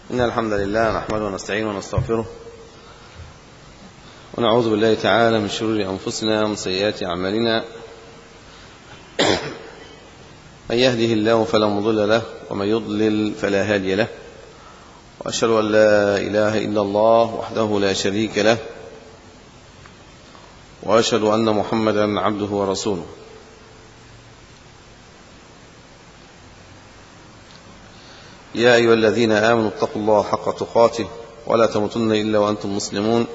إن الحمد لله نحمده ونستعينه ونستغفره ونعوذ بالله تعالى من شرور أنفسنا ومن سيئات أعمالنا. من يهده الله فلا مضل له ومن يضلل فلا هادي له، وأشهد أن لا إله إلا الله وحده لا شريك له، وأشهد أن محمدا عبده ورسوله. يا أيها الذين آمنوا اتقوا الله حق تقاته ولا تموتن إلا وأنتم مسلمون.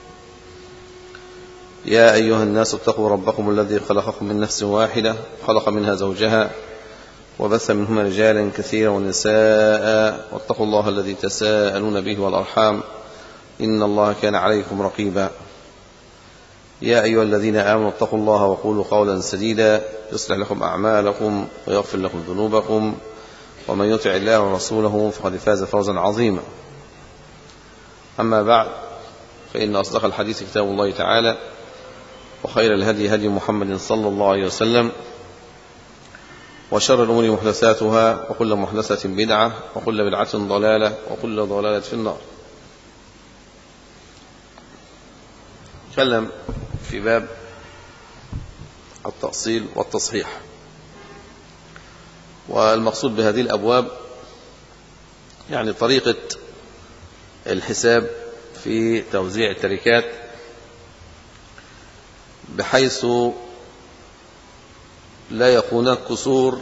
يا أيها الناس اتقوا ربكم الذي خلقكم من نفس واحدة، خلق منها زوجها وبث منهما رجالا كثيرا ونساء، واتقوا الله الذي تساءلون به والأرحام إن الله كان عليكم رقيبا. يا أيها الذين آمنوا اتقوا الله وقولوا قولا سديدا يصلح لكم أعمالكم ويغفر لكم ذنوبكم، ومن يطع الله ورسوله فقد فاز فوزا عظيما. أما بعد، فإن أصدق الحديث كتاب الله تعالى، وخير الهدي هدي محمد صلى الله عليه وسلم، وشر الأمور محدثاتها، وكل محدثة بدعة، وكل بدعة ضلالة، وكل ضلالة في النار. نتكلم في باب التأصيل والتصحيح، والمقصود بهذه الأبواب يعني طريقة الحساب في توزيع التركات، بحيث لا يكون هناك قصور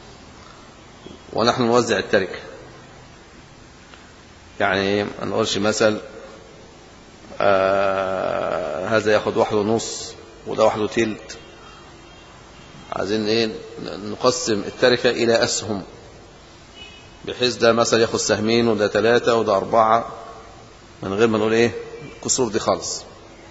ونحن نوزع التركة. يعني ما نقولش مثل هذا ياخد 1.5 وده 1.3. عايزين نقسم التركة إلى أسهم، بحيث ده مثلا ياخد سهمين وده 3 وده 4، من غير ما نقول الكسور دي خالص.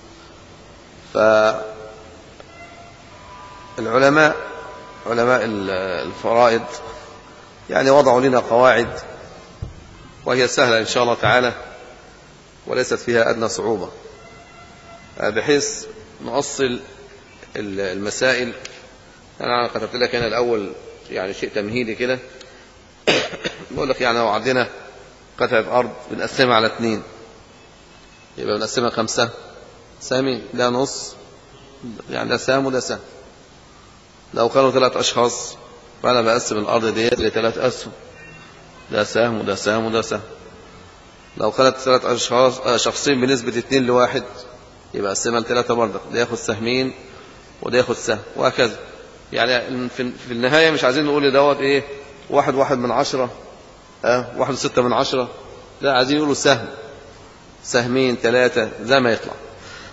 فالعلماء علماء الفرائض يعني وضعوا لنا قواعد، وهي سهلة إن شاء الله تعالى وليست فيها أدنى صعوبة، بحيث نؤصل المسائل. أنا كتبت لك هنا الأول يعني شيء تمهيدي كده. بقول لك يعني لو عندنا قطعة أرض بنقسمها على 2، يبقى بنقسمها 5 سهمين، ده نص، يعني ده سهم وده سهم. لو كانوا 3 أشخاص فأنا بقسم الأرض دي ل3 أسهم، ده سهم وده سهم وده سهم. لو كانت 3 شخصين بنسبة 2 ل1، يبقى قسمها ل3 برضه، ده ياخد سهمين وده ياخد سهم، وهكذا. يعني في النهاية مش عايزين نقول دوت 1/1 1/6، لا، عايزين يقولوا سهم، سهمين، 3، زي ما يطلع.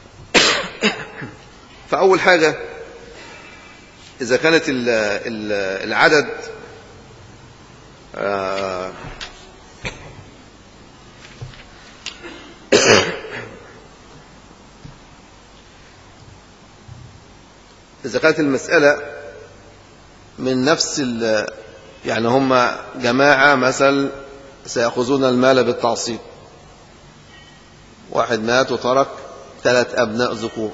فأول حاجة، إذا كانت العدد إذا كانت المسألة من نفس يعني هم جماعة مثلا سيأخذون المال بالتعصيب، واحد مات وترك 3 أبناء ذكور،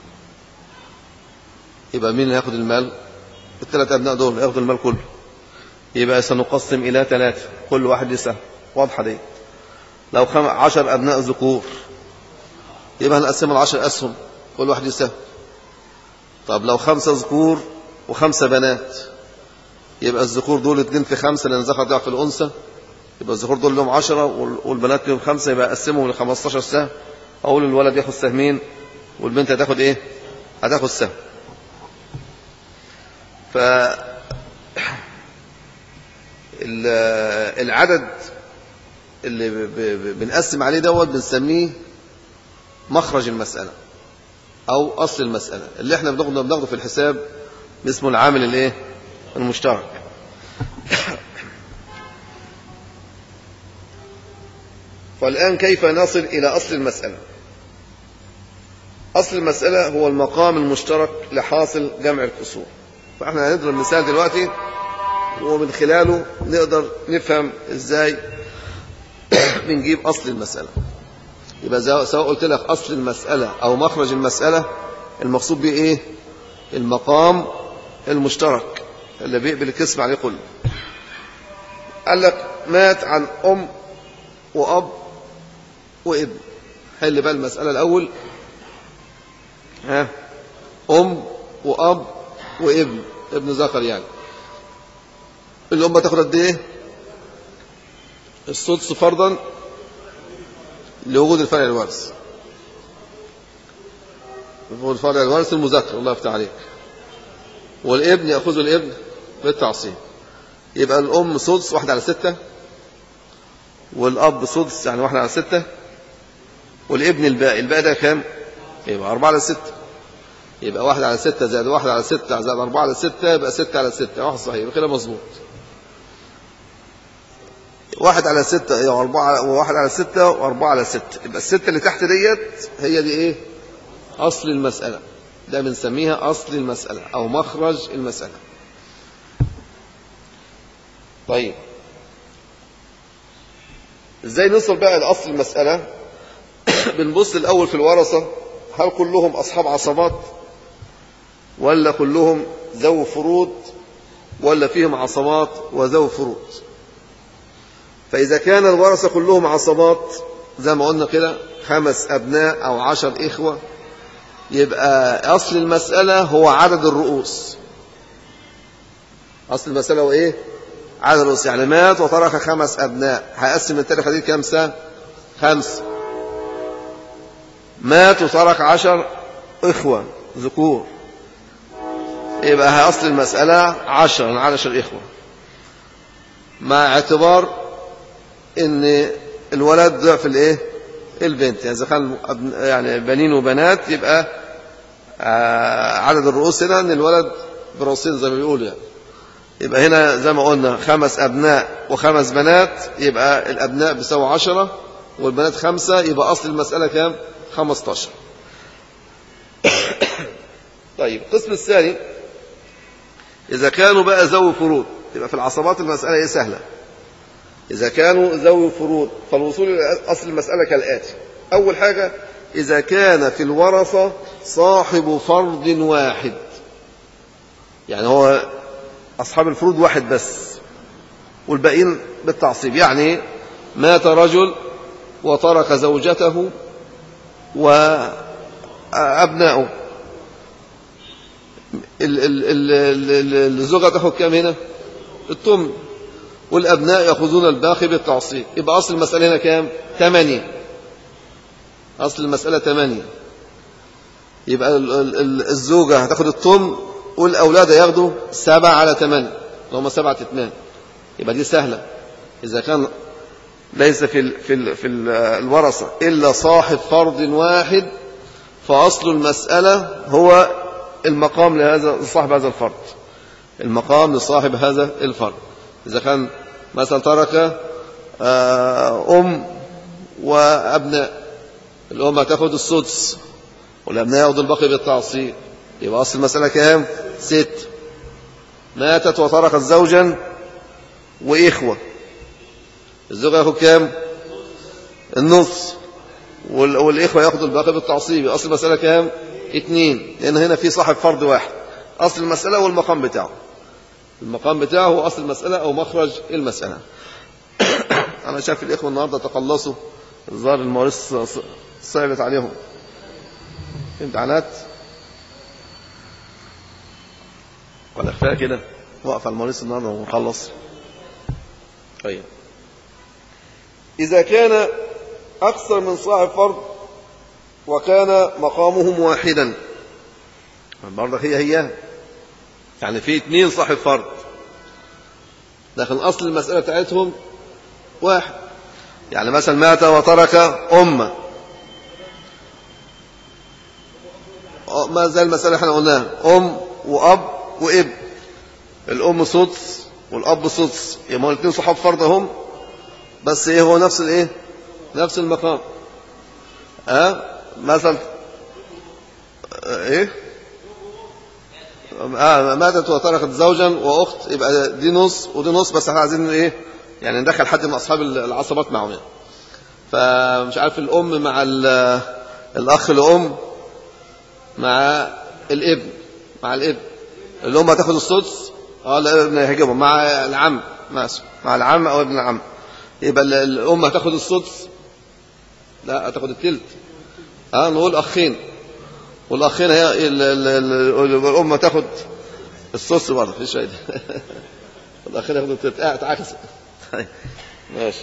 يبقى مين اللي ياخد المال؟ ال3 أبناء دول ياخدوا المال كله. يبقى سنقسم إلى 3، كل واحد يسهم. واضحة دي؟ لو 10 أبناء ذكور يبقى هنقسم 10 أسهم، كل واحد يسهم. طب لو 5 ذكور و5 بنات، يبقى الذكور دول 2 في 5، لأن الذكر ضعف الأنثى، يبقى الذكور دول لهم 10 والبنات لهم 5، يبقى أقسمهم ل15 سهم. أقول الولد ياخد سهمين والبنت هتاخد هتاخد سهم. العدد اللي بنقسم عليه دوت بنسميه مخرج المسألة أو أصل المسألة، اللي احنا بناخده في الحساب اسمه العامل المشترك. والآن كيف نصل إلى أصل المسألة؟ أصل المسألة هو المقام المشترك لحاصل جمع الكسور. فاحنا هنضرب مثال دلوقتي، ومن خلاله نقدر نفهم ازاي بنجيب أصل المسألة. يبقى سواء قلت لك أصل المسألة أو مخرج المسألة، المقصود به المقام المشترك اللي بيقبل القسم عليه كله. قال لك مات عن وأب وابن. حل بقى المسألة الأول. أم وأب وابن، ابن ذكر يعني. الأم تاخد قد إيه؟ السدس فرضا لوجود الفرع الوارث. وجود الفرع الوارث المذكر، الله يفتح عليك. والابن يأخذ الابن بالتعصيب. يبقى الأم سدس 1/6، والأب سدس يعني 1/6، والابن الباقي ده كام؟ يبقى 4/6. يبقى 1/6 زائد 1/6 زائد 4/6 يبقى 6/6. واحد صحيح، يبقى كده مظبوط. 1/6 هي 1/6 و4/6. يبقى الستة اللي تحت ديت هي دي ايه؟ أصل المسألة. ده بنسميها أصل المسألة أو مخرج المسألة. طيب ازاي نوصل بقى لأصل المسألة؟ بنبص الأول في الورثة، هل كلهم أصحاب عصبات ولا كلهم ذو فروض ولا فيهم عصبات وذو فروض؟ فإذا كان الورثة كلهم عصبات زي ما قلنا كده 5 أبناء أو 10 إخوة، يبقى أصل المسألة هو عدد الرؤوس. أصل المسألة هو إيه؟ عدد الرؤوس. يعني مات وترك 5 أبناء، هيقسم التاريخ دي كام سنة؟ 5. مات وترك 10 إخوة ذكور، يبقى أصل المسألة 10 إخوة، مع اعتبار إن الولد ضعف الإيه؟ البنت. يعني إذا كان يعني بنين وبنات يبقى عدد الرؤوس هنا إن الولد برؤوسين زي ما بيقولوا يعني. يبقى هنا زي ما قلنا 5 أبناء و5 بنات، يبقى الأبناء بيساوي 10 والبنات 5، يبقى أصل المسألة كام؟ 15. طيب القسم الثاني، إذا كانوا بقى ذوي فروض، يبقى في العصبات المسألة إيه؟ سهلة. إذا كانوا ذوي فروض فالوصول إلى أصل المسألة كالآتي. أول حاجة، إذا كان في الورثة صاحب فرض واحد، يعني هو أصحاب الفروض واحد بس والباقيين بالتعصيب. يعني مات رجل وترك زوجته وأبنائه، الزوجة تأخذ كام هنا؟ الثمن، والأبناء يأخذون الباقي بالتعصيب. يبقى أصل المسألة هنا كام؟ 8. أصل المسألة 8. يبقى الزوجة هتاخد الثمن والأولاد ياخدوا 7/8 اللي هم 7 أتمان. يبقى دي سهلة. إذا كان ليس في الورثة إلا صاحب فرض واحد، فأصل المسألة هو المقام لهذا صاحب هذا الفرض، المقام لصاحب هذا الفرض. إذا كان مثلا ترك أم وأبناء، الأم هتاخد السدس والأبناء ياخدوا الباقي بالتعصيب، يبقى أصل المسألة كام؟ 6. ماتت وتركت زوجا وإخوة، الزوج ياخد كام؟ النص، والإخوة ياخدوا الباقي بالتعصيب. أصل المسألة كام؟ 2، لأن هنا في صاحب فرض واحد. أصل المسألة والمقام بتاعه، المقام بتاعه هو أصل المسألة أو مخرج المسألة. أنا شايف الإخوة النهاردة تقلصوا، الظاهر المواريث صعبت عليهم امتحانات ولا كفاية كده وقف على المواريث النهاردة ونخلص. طيب إذا كان أكثر من صاحب فرض وكان مقامهم واحدا، برضه هي يعني في 2 صاحب فرض لكن أصل المسألة بتاعتهم واحد. يعني مثلا مات وترك أمة، ما زي المسألة احنا قلناها، أم وأب وابن، الأم سدس والأب سدس، يبقى الاثنين صحاب فرض هم، بس ايه هو نفس الايه؟ نفس المقام. مثلا ايه؟ ماتت وتركت زوجا وأخت، يبقى دي نص ودي نص، بس احنا عايزين ايه؟ يعني ندخل حد من أصحاب العصبات معهم يعني. فمش عارف الأم مع الأخ لأم مع الابن، الأم هتاخد السدس، الابن هيجيبهم مع العم، مع العم أو ابن العم، يبقى الأم هتاخد السدس؟ لا، هتاخد التلت. نقول أخين، والأخين هي الأم تاخد السدس برضه، مفيش فايدة. الأخين ياخدوا التلت. اتعكس. ماشي.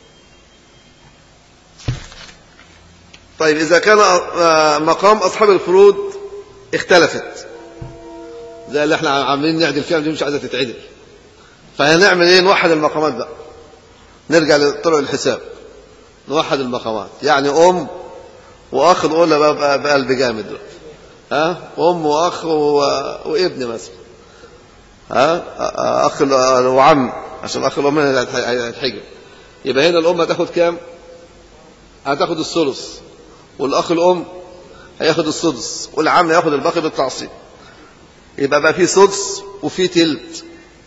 طيب إذا كان مقام أصحاب الفروض اختلفت، زي اللي احنا عاملين نعدل فيها، دي مش عايزة تتعدل، فهنعمل ايه؟ نوحد المقامات بقى، نرجع لطرق الحساب، نوحد المقامات. يعني أم وأخ، نقولها بقى بقلب جامد دلوقتي. أم وأخ وابن مثلا، أخ وعم، عشان أخ الأم هيتحجب. يبقى هنا الأم هتاخد كام؟ هتاخد الثلث، والأخ الأم هياخد السدس، والعم هياخد الباقي بالتعصيب. يبقى بقى في سدس وفي تلت.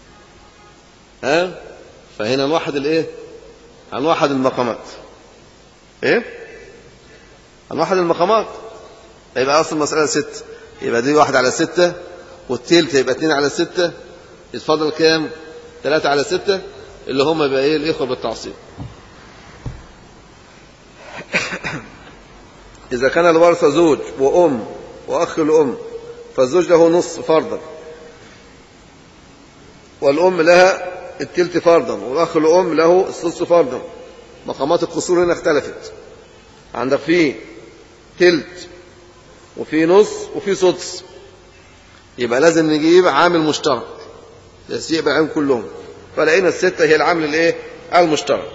فهنا نوحد الايه؟ هنوحد المقامات. ايه؟ هنوحد المقامات. يبقى اصل المسألة 6، يبقى دي 1 على 6، والتلت يبقى 2 على 6، يتفضل كام؟ 3 على 6، اللي هم يبقى ايه؟ الإخوة بالتعصيب. إذا كان الورثة زوج وأم وأخ الأم، فالزوج له نصف فرضا، والأم لها التلت فرضا، والأخ الأم له السدس فرضا. مقامات القصور هنا اختلفت، عندك فيه تلت وفي نص وفي سدس، يبقى لازم نجيب عامل مشترك يبقى عين كلهم. فلقينا الستة هي العامل الايه؟ المشترك.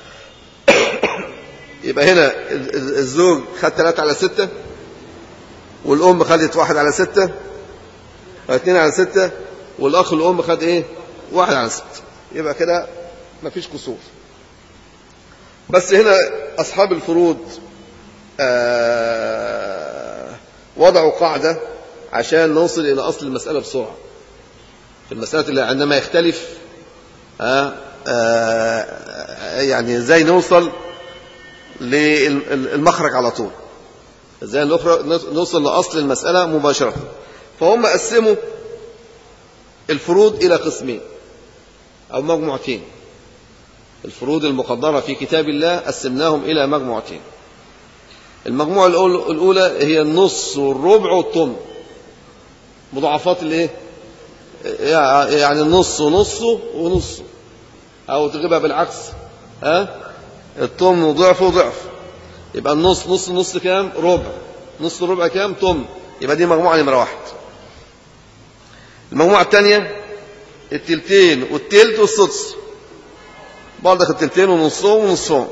يبقى هنا الزوج خد 3 على 6، والأم خدت 1 على 6، 2 على 6، والأخ الأم خد ايه؟ 1 على 6. يبقى كده مفيش قصور. بس هنا أصحاب الفروض وضعوا قاعدة عشان نوصل إلى أصل المسألة بسرعة. في المسألة اللي عندما يختلف يعني ازاي نوصل للمخرج على طول، ازاي نوصل لأصل المسألة مباشرة. فهم قسموا الفروض إلى قسمين أو مجموعتين. الفروض المقدرة في كتاب الله قسمناهم إلى مجموعتين. المجموعة الأولى هي النص والربع والثمن، مضاعفات الايه؟ يعني النص ونصه ونصه، أو تجيبها بالعكس، الثمن ضعف وضعف. يبقى النص نص نص كام؟ ربع. نص ربع كام؟ ثمن. يبقى دي مجموعة نمرة 1. المجموعة الثانية التلتين والتلت والسدس، برضك التلتين ونصهم ونصهم.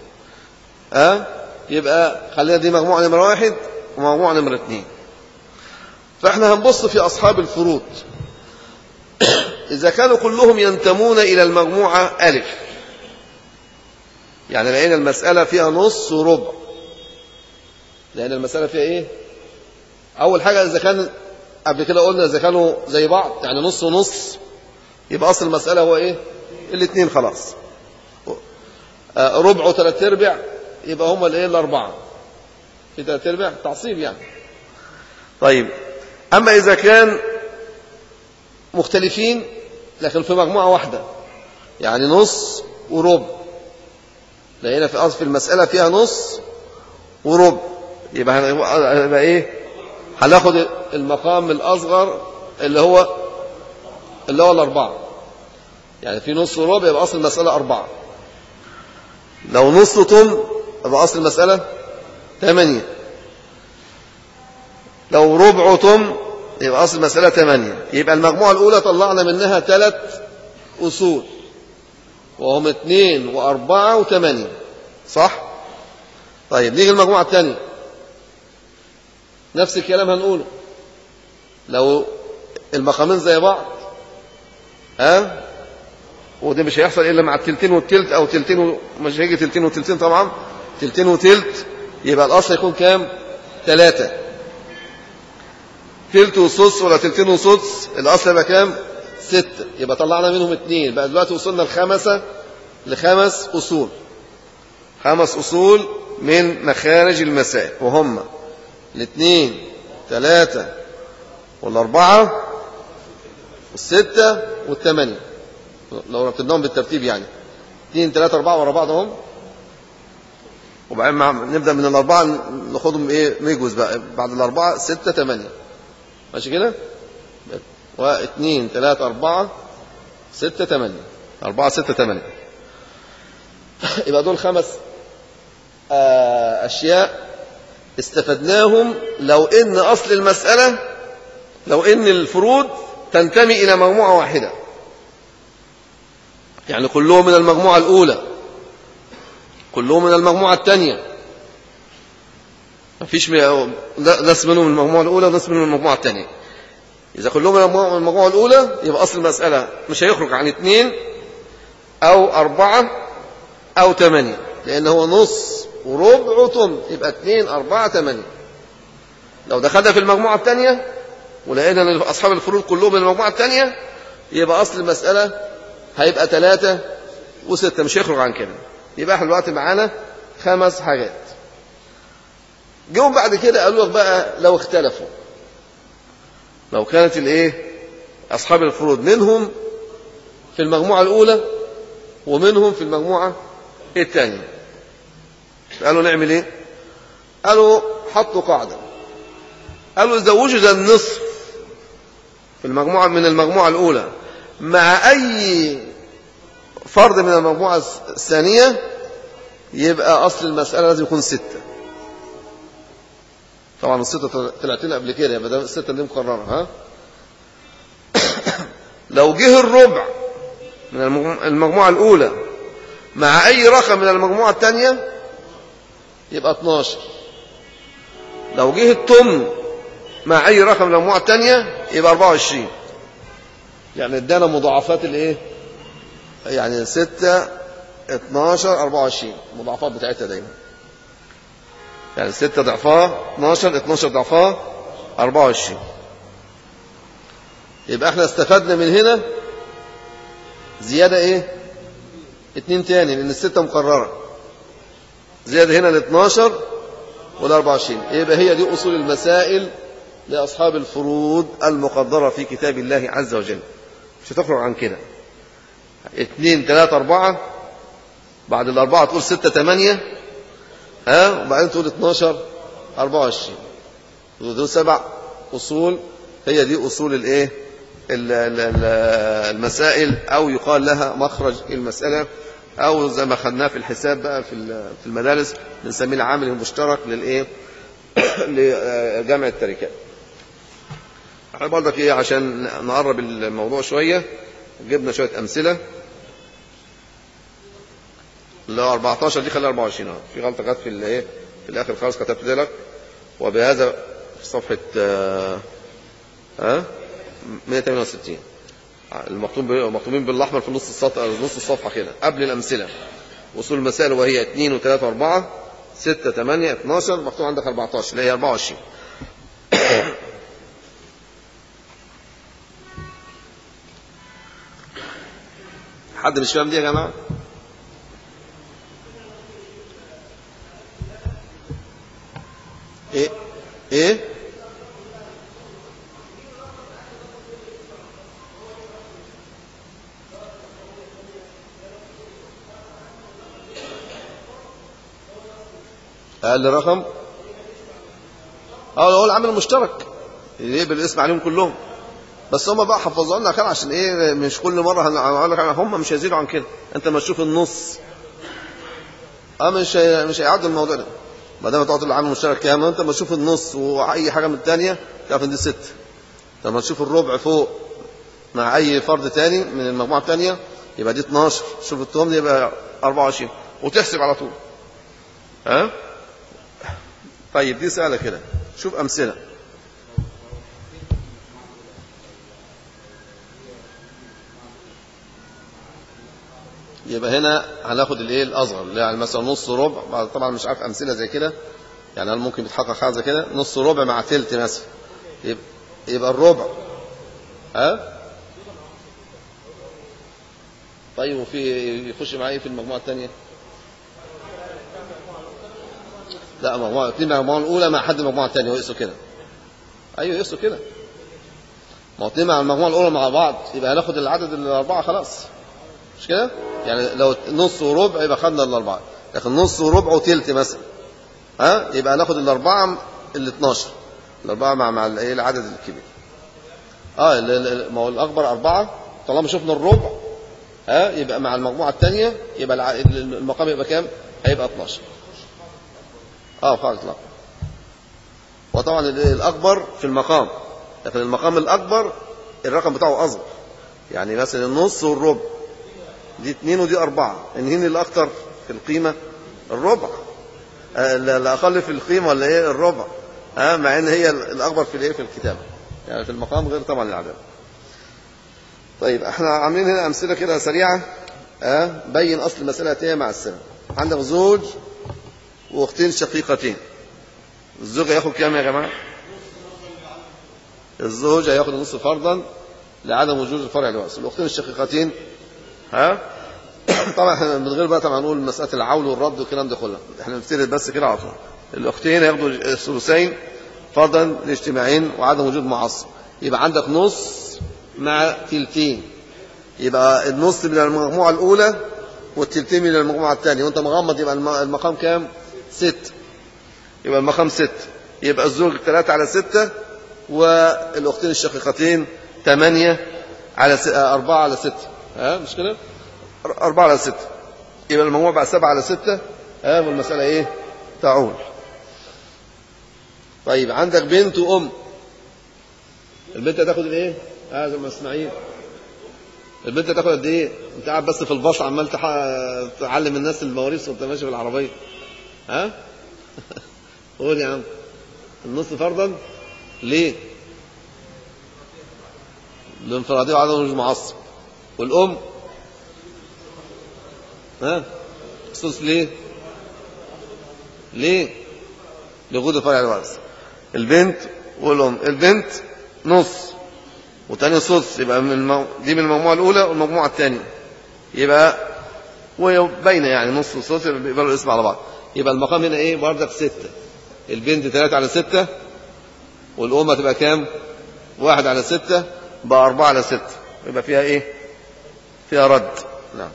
يبقى خلينا دي مجموعة نمرة 1 ومجموعة نمرة 2. فاحنا هنبص في أصحاب الفروض إذا كانوا كلهم ينتمون إلى المجموعة ألف، يعني لقينا المسألة فيها نص وربع، لأن المسألة فيها إيه؟ أول حاجة إذا كان قبل كده قلنا إذا كانوا زي بعض، يعني نص ونص، يبقى أصل المسألة هو إيه؟ الاثنين خلاص. ربع وثلاث ارباع، يبقى هما الإيه؟ الأربعة. في ثلاث ارباع تعصيب يعني. طيب، أما إذا كان مختلفين لكن في مجموعة واحدة، يعني نص وربع، لقينا في أصل المسألة فيها نص وربع، يبقى إيه؟ هناخد المقام الأصغر اللي هو الأربعة. يعني في نص وربع يبقى أصل المسألة 4. لو نص طن يبقى أصل المسألة 8. لو ربع طن يبقى أصل المسألة 8. يبقى المجموعة الأولى طلعنا منها 3 أصول، وهم 2 و4 و8، صح؟ طيب نيجي المجموعة الثانية، نفس الكلام هنقوله. لو المقامين زي بعض، وده مش هيحصل إلا مع التلتين والتلت، أو تلتين مش هيجي تلتين وتلتين طبعا، تلتين وتلت، يبقى الأصل يكون كام؟ 3. تلت وسدس ولا تلتين وسدس، الأصل يبقى كام؟ 6. يبقى طلعنا منهم 2. بقى دلوقتي وصلنا لخمس أصول. 5 أصول من مخارج المسائل، وهم 2 3 4 6 8. لو رتبناهم بالترتيب يعني 2 3 4 ورا بعض اهم، وبعدين نبدأ من الأربعة ناخدهم إيه ميجوز بقى، بعد الأربعة 6 8. ماشي كده؟ 2 3 4 6 8 4 6 8. يبقى دول 5 أشياء استفدناهم. لو إن أصل المسألة، لو إن الفروض تنتمي إلى مجموعة واحدة، يعني كلهم من المجموعة الأولى، كلهم من المجموعة الثانية، مفيش ناس منهم من المجموعة الأولى وناس منهم من المجموعة الثانية. إذا كلهم من المجموعة الأولى يبقى أصل المسألة مش هيخرج عن 2 أو 4 أو 8، لأن هو نص وربع وثمن، يبقى 2 4 8. لو دخلنا في المجموعة الثانية ولقينا أن أصحاب الفروض كلهم من المجموعة الثانية، يبقى أصل المسألة هيبقى 3 و6، مش هيخرج عن كده. يبقى احنا دلوقتي معانا 5 حاجات. جم بعد كده قالوا لك بقى لو اختلفوا، لو كانت الايه اصحاب الفروض منهم في المجموعه الاولى ومنهم في المجموعه الثانيه، قالوا نعمل ايه؟ قالوا حطوا قاعده، قالوا اذا وجد النصف في المجموعه من المجموعه الاولى مع اي فرد من المجموعه الثانيه، يبقى اصل المساله لازم يكون 6. طبعا الستة طلعت لنا قبل كده، يبقى ده الستة اللي مقررة. ها لو جه الربع من المجموعة الأولى مع أي رقم من المجموعة الثانية يبقى 12. لو جه الثمن مع أي رقم من المجموعة الثانية يبقى 24. يعني ادانا مضاعفات الايه؟ يعني 6 12 24 المضاعفات بتاعتها دايما، يعني 6 ضعفها 12 12 ضعفها 24. يبقى احنا استفدنا من هنا زيادة ايه؟ 2 تاني، لان ال6 مقررة، زيادة هنا ال12 وال24. يبقى هي دي اصول المسائل لاصحاب الفروض المقدرة في كتاب الله عز وجل، مش هتخرج عن كده. 2 3 4، بعد الأربعة تقول 6 8، وبعدين تقول 12 24. دول 7 أصول، هي دي أصول الايه المسائل، أو يقال لها مخرج المسألة، أو زي ما خدناه في الحساب بقى في المدارس بنسميه العامل المشترك للايه لجمع التركات. احنا برضك ايه عشان نقرب الموضوع شوية جبنا شوية أمثلة. لا 14 دي خليها 24. في غلطة كانت في الايه في الآخر خالص كتبت لك، وبهذا في صفحة 168 المكتوبين بالأحمر في نص الصفحة كده قبل الأمثلة. وصول المسائل وهي 2 و3 و4 6 8 12، مكتوب عندك 14 اللي هي 24. حد مش فاهم دي يا جماعة؟ ايه اقل رقم هو العامل المشترك اللي بالاسم عليهم كلهم، بس هم بقى حفظوا لنا كده عشان ايه مش كل مره هنقول لك هم مش هيزيدوا عن كده. انت ما تشوف النص مش هيعدوا الموضوع ده ما دام تعطي العامل المشترك كام. انت ما تشوف النص واي حاجه من الثانيه تعرف ان دي 6. لما تشوف الربع فوق مع اي فرد ثاني من المجموعه الثانيه يبقى دي 12. شوف الثمن يبقى 24 وتحسب على طول. طيب دي سهله كده. شوف امثله. يبقى هنا هناخد الايه الاصغر، يعني مثلا نص ربع. طبعا مش عارف امثله زي كده، يعني هل ممكن يتحقق حاجه زي كده؟ نص ربع مع ثلث مثلا يبقى الربع. طيب وفي يخش معايا في المجموعه الثانيه؟ لا مجموعه اثنين مع المجموعه الاولى مع حد المجموعه الثانيه ويقصوا كده. ايوه يقصوا كده. ما اثنين مع المجموعه الاولى مع بعض يبقى هناخد العدد الاربعه خلاص. مش كده؟ يعني لو نص وربع يبقى خدنا الأربعة، لكن نص وربع وتلت مثلا يبقى ناخد الأربعة ال 12. الأربعة مع العدد الكبير. ما هو الأكبر أربعة، طالما شفنا الربع يبقى مع المجموعة الثانية يبقى المقام يبقى كام؟ هيبقى 12. فعل إطلاق. وطبعا الأكبر في المقام، لكن المقام الأكبر الرقم بتاعه أصغر. يعني مثلا النص والربع دي 2 ودي 4، انهين الأكثر في القيمة؟ الربع. الأقل في القيمة ولا إيه؟ الربع. مع إن هي الأكبر في الإيه؟ في الكتابة. يعني في المقام غير طبعا العدد. طيب احنا عاملين هنا أمثلة كده سريعة بين أصل المسألة التالية مع السنة. عندك زوج وأختين شقيقتين. الزوج هياخد كام يا جماعة؟ الزوج هياخد نصف فرضا لعدم وجود الفرع الوارث. الأختين الشقيقتين طبعا احنا من غير بقى طبعا نقول مسألة العول والرد والكلام ده كله، احنا بنفترض بس كده على طول. الأختين هياخدوا الثلثين فرضا لاجتماعين وعدم وجود معصب. يبقى عندك نص مع تلتين، يبقى النص من المجموعة الأولى والتلتين من المجموعة الثانية، وانت مغمض يبقى المقام كام؟ 6. يبقى المقام 6. يبقى الزوج 3 على 6 والأختين الشقيقتين 8 على 4 على 6. مش كده؟ 4 على 6. يبقى المجموع بقى 7 على 6. والمسألة ايه؟ تعول. طيب عندك بنت وأم. البنت هتاخد الايه؟ زي ما اسماعيل. البنت هتاخد قد ايه؟ انت قاعد بس في الباص عمال تعلم الناس المواريث وانت ماشي بالعربيه. قول يا عم. النص فرضا ليه؟ الانفراديه وعدم وجود معصب. والام الثلث ليه؟ لوجود الفرع الوارث. البنت والام. البنت نص وتاني ثلث، يبقى دي من المجموعة الأولى والمجموعة الثانية، يبقى وبين يعني نص وثلث بيقبلوا الاسم على بعض. يبقى المقام هنا ايه؟ بردك 6. البنت 3 على 6 والأم هتبقى كام؟ 1 على 6 بقى 4 على 6. يبقى فيها ايه؟ فيها رد. نعم.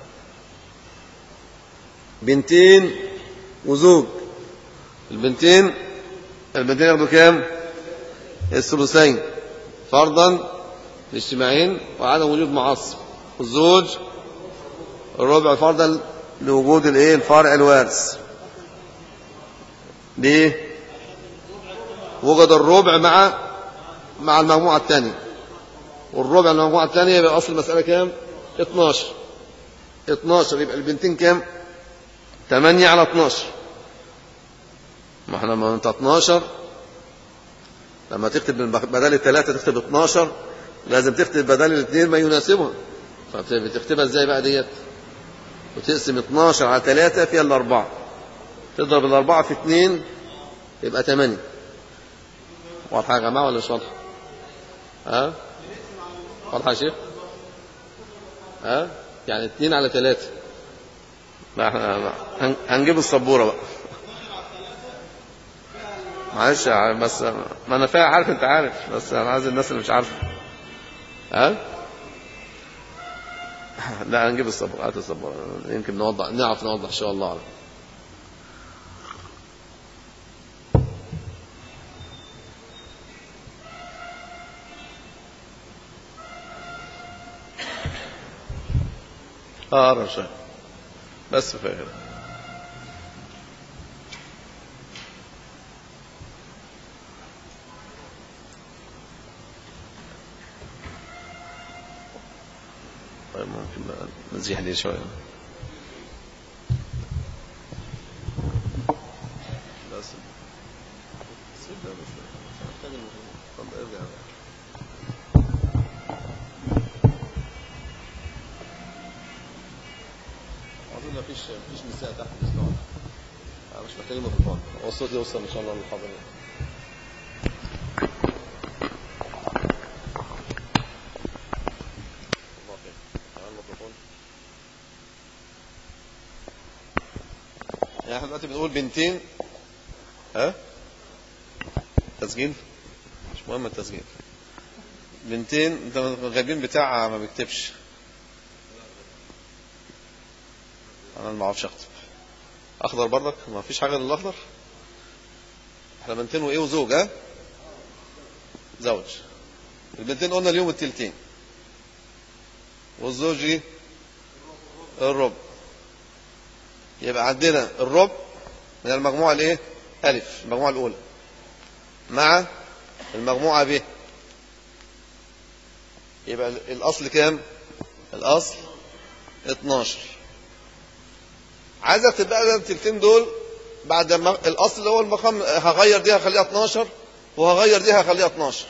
بنتين وزوج. البنتين ياخدوا كام؟ الثلثين فرضا الاجتماعين وعدم وجود معصب. والزوج الربع فرضا لوجود الايه؟ الفرع الوارث. ليه؟ وجد الربع مع المجموعة الثانية، والربع المجموعة الثانية يبقى أصل المسألة كام؟ 12. يبقى البنتين كام؟ 8 على 12. ما احنا ما انت 12 لما تكتب بدل الثلاثة تكتب 12 لازم تكتب بدل الاثنين ما يناسبها. فبتكتبها ازاي بقى ديت؟ وتقسم 12 على 3 فيها الأربعة، تضرب الأربعة في 2 يبقى 8. واضحة يا جماعة ولا مش واضحة؟ واضحة يا شيخ؟ يعني 2 على 3. لا احنا هنجيب السبورة بقى. معلش بس ما انا فاهم، عارف انت عارف، بس انا عايز الناس اللي مش عارفه. لا هنجيب السبورة. هات السبورة يمكن نعرف نوضح ان شاء الله. رشا بس فاهم. طيب ممكن بقى نزيح دي شوية. بس سيب ده مش محتاج الموضوع. طب ارجع. أظن مفيش نساء تحت الإسلام. مش محتاجين ميكروفون. هو الصوت يوصل إن شاء الله للحاضرين. يعني احنا دلوقتي بنقول بنتين. تسجيل مش مهم التسجيل. بنتين. انت الغايبين بتاع ما بيكتبش. انا ما اعرفش اكتب. اخضر برضك، ما فيش حاجه للاخضر. احنا بنتين وايه وزوج، ها زوج. البنتين قلنا اليوم التلتين، والزوج ايه الربع. يبقى عندنا الربع من المجموعه الايه الف، المجموعه الاولى، مع المجموعه ب. يبقى الاصل كام؟ الاصل 12. عايزك تبقى التلتين دول بعد ما الاصل اللي هو المقام هغير دي هخليها 12 وهغير دي هخليها 12،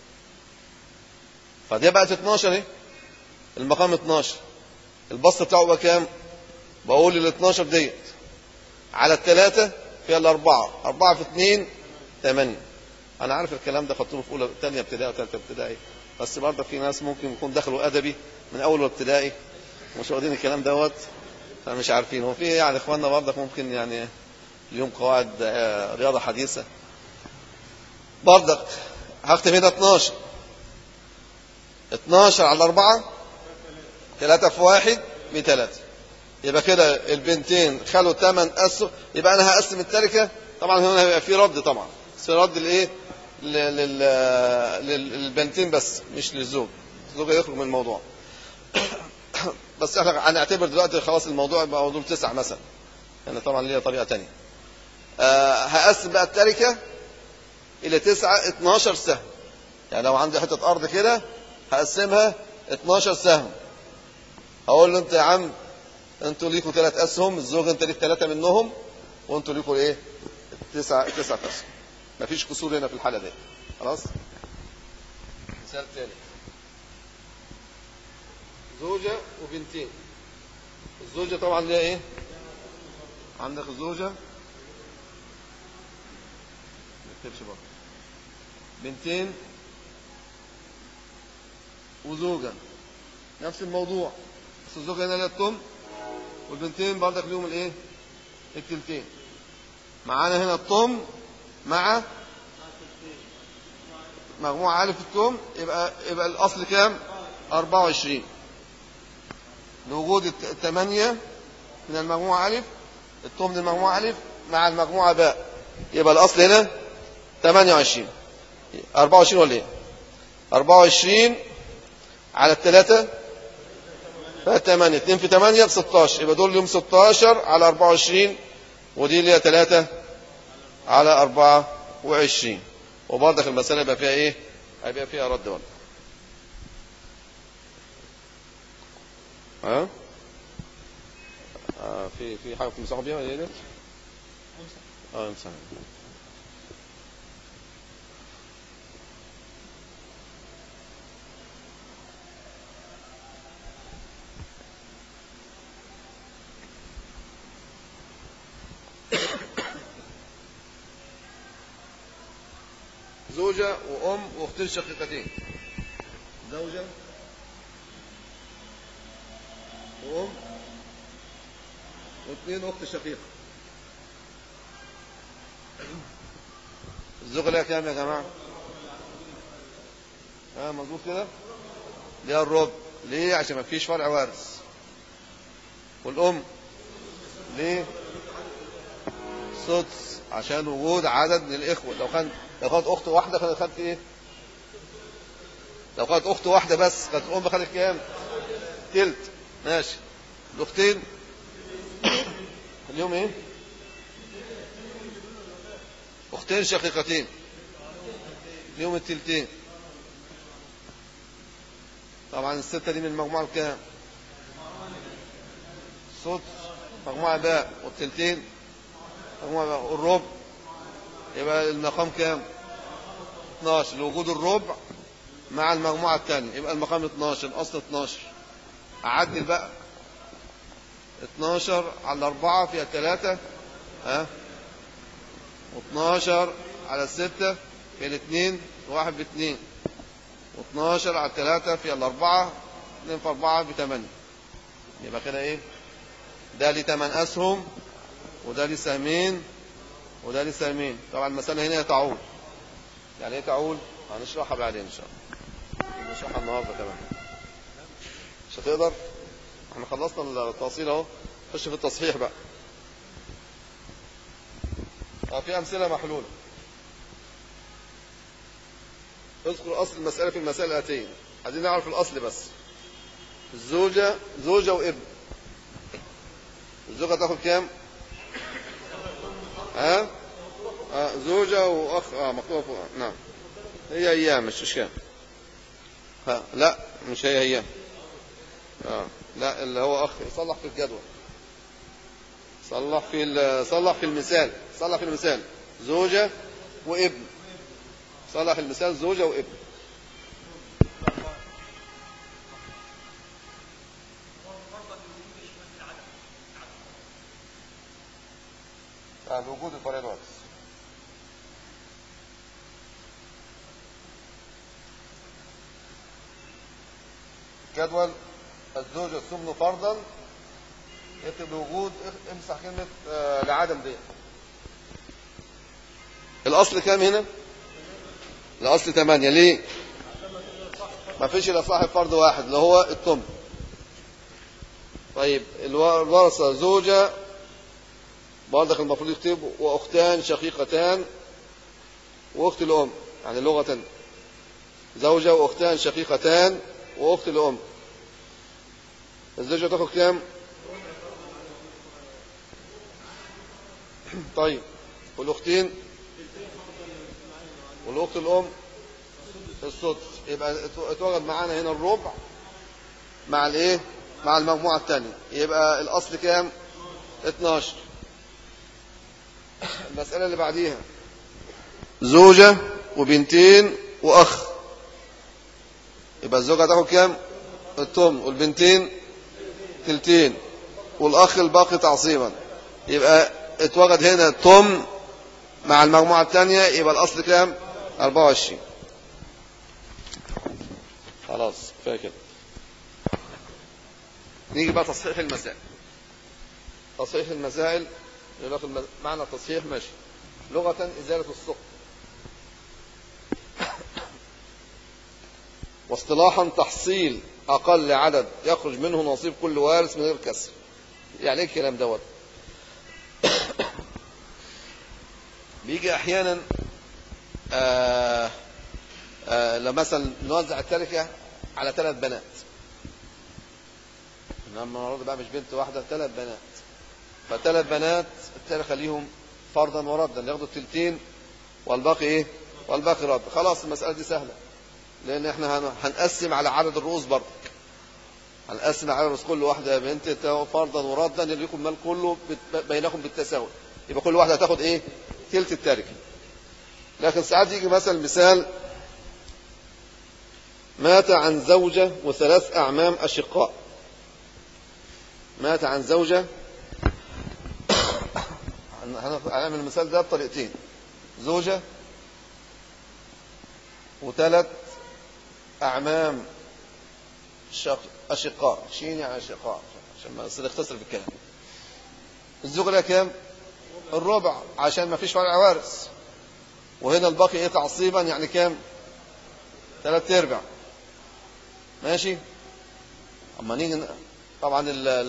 فدي بقت 12 اهي، المقام 12. البسط بتاعه بقى كام؟ بقول ال 12 ديت على الثلاثة فيها الأربعة، 4 في 2 8. أنا عارف الكلام ده خدتوه في أولى ثانية ابتدائي وثالثة ابتدائي، بس برضه في ناس ممكن يكون دخلوا أدبي من أول ابتدائي مش واخدين الكلام دوت، فمش عارفين. وفي يعني إخواننا برضه ممكن يعني اليوم قواعد رياضة حديثة. برضك هكتب هنا 12، 12 على 4 3 في 1 ب3. يبقى كده البنتين خلوا 8 أسهم. يبقى أنا هقسم التركة، طبعا هنا هيبقى في رد، طبعا في رد لإيه للبنتين بس مش للزوج، الزوج يخرج من الموضوع. بس احنا هنعتبر دلوقتي خلاص الموضوع يبقى موضوع 9 مثلا، يعني طبعا ليها طريقة تانية. هقسم بقى التركة إلى 9 12 سهم. يعني لو عندي حتة أرض كده هقسمها 12 سهم. هقول له أنت يا عم أنتوا ليكوا 3 أسهم، الزوج أنت ليك 3 منهم، وأنتوا ليكوا إيه 9 أسهم. مفيش كسور هنا في الحالة دي. خلاص. مثال ثاني، زوجة وبنتين. الزوجة طبعا ليها إيه؟ عندك الزوجة ما تكتبش برضه، بنتين وزوجة نفس الموضوع، بس الزوجة هنا ليها التم، والبنتين برضك ليهم الايه التلتين. معانا هنا التم مع مجموعة ألف التم، يبقى الأصل كام؟ 24. لوجود 8 من المجموعة ألف، التم من المجموعة ألف مع المجموعة باء، يبقى الأصل هنا 28. 24 ولا ايه؟ 24 على الثلاثة فالثمانية، 2 في 8 ب 16، يبقى دول لهم 16 على 24، ودي ليها 3 على 24. وبرضك المسألة يبقى فيها ايه؟ هيبقى فيها رد برضه. ها؟ في حاجة تمسحوا بيها ولا ايه؟ امسح. زوجة وأم وأختين شقيقتين. زوجة وأم واثنين أخت شقيقة. الزوجة ليها كام يا جماعة؟ مظبوط كده؟ ليها الربع. ليه؟ عشان ما فيش فرع وارث. والأم ليه؟ سدس عشان وجود عدد من الإخوة. لو كانت أخت واحدة كانت خدت إيه؟ لو كانت أخت واحدة بس كانت الأم خدت كام؟ تلت. ماشي. الأختين اليوم إيه؟ أختين شقيقتين اليوم التلتين. طبعا الستة دي من المجموعة الكام؟ سدس مجموعة باء، والتلتين مجموعة باء، والربع يبقى المقام كام؟ 12 لوجود الربع مع المجموعة الثانية، يبقى المقام 12، الأصل 12. أعدل بقى 12 على 4 فيها 3 و12 على 6 فيها 2 1 ب2، و12 على 3 فيها 4 2 في 4 ب8. يبقى كده ايه؟ ده ليه 8 أسهم، وده ليه سهمين، وده ليه سهمين. طبعا المسألة هنا تعول. يعني ايه تعول؟ هنشرحها بعدين ان شاء الله، نشرحها النهارده كمان. مش هتقدر؟ احنا خلصنا التفصيل اهو، خش في التصحيح بقى. في أمثلة محلولة. اذكر أصل المسألة في المسائل الآتية. عايزين نعرف الأصل بس. زوجة وابن. الزوجة تاخد كام؟ زوجة وأخ. مكتوبة فوق. نعم. هي أيام مش إشكال. لا مش هي أيام. لا اللي هو أخ. صلح في الجدول. صلح في المثال. زوجة وابن. صلح المثال زوجة وابن. بوجود الفريض والعكس. جدول الزوجة الثمن فرضا يكتب بوجود. امسح كلمة لعدم دي. الأصل كام هنا؟ الأصل 8. ليه؟ ما فيش إلا صاحب فرض واحد اللي هو الثمن. طيب الورثة زوجة برضك المفروض يكتب وأختان شقيقتان وأخت الأم، يعني لغة. زوجة وأختان شقيقتان وأخت الأم. الزوجة تاخد كام؟ طيب والأختين والأخت الأم السدس. يبقى اتوجد معانا هنا الربع مع الايه؟ مع المجموعة الثانية. يبقى الأصل كام؟ 12. المسألة اللي بعديها زوجة وبنتين وأخ. يبقى الزوجة تاخد كام؟ الثمن والبنتين تلتين والأخ الباقي تعصيبا. يبقى اتوجد هنا الثمن مع المجموعة الثانية. يبقى الأصل كام؟ 24. خلاص كفاية كده. نيجي بقى تصحيح المسائل. تصحيح المسائل معنى التصحيح ماشي. لغة إزالة السقط. واصطلاحا تحصيل أقل عدد يخرج منه نصيب كل وارث من غير كسر. يعني ايه الكلام دوت؟ بيجي أحيانا لما مثلا نوزع التركة على 3 بنات. إنما المرة بقى مش بنت واحدة، 3 بنات. ف3 بنات التركة ليهم فرضا وردا ياخدوا التلتين والباقي ايه؟ والباقي رد. خلاص المسألة دي سهلة، لأن احنا هنقسم على عدد الرؤوس برضك. هنقسم على الرؤوس كل واحدة بنت فرضا وردا اللي يكون المال كله بينكم بالتساوي. يبقى كل واحدة هتاخد ايه؟ تلت التركة. لكن ساعات يجي مثل مات عن زوجة و3 أعمام أشقاء. مات عن زوجة. هنعمل المثال ده بطريقتين. زوجة و3 أعمام أشقاء. شين يعني أشقاء عشان ما نختصر في الكلام. الزوجة لها كام؟ الربع عشان ما فيش فرع وارث. وهنا الباقي ايه؟ تعصيبا. يعني كام؟ 3/4. ماشي. اما نيجي طبعا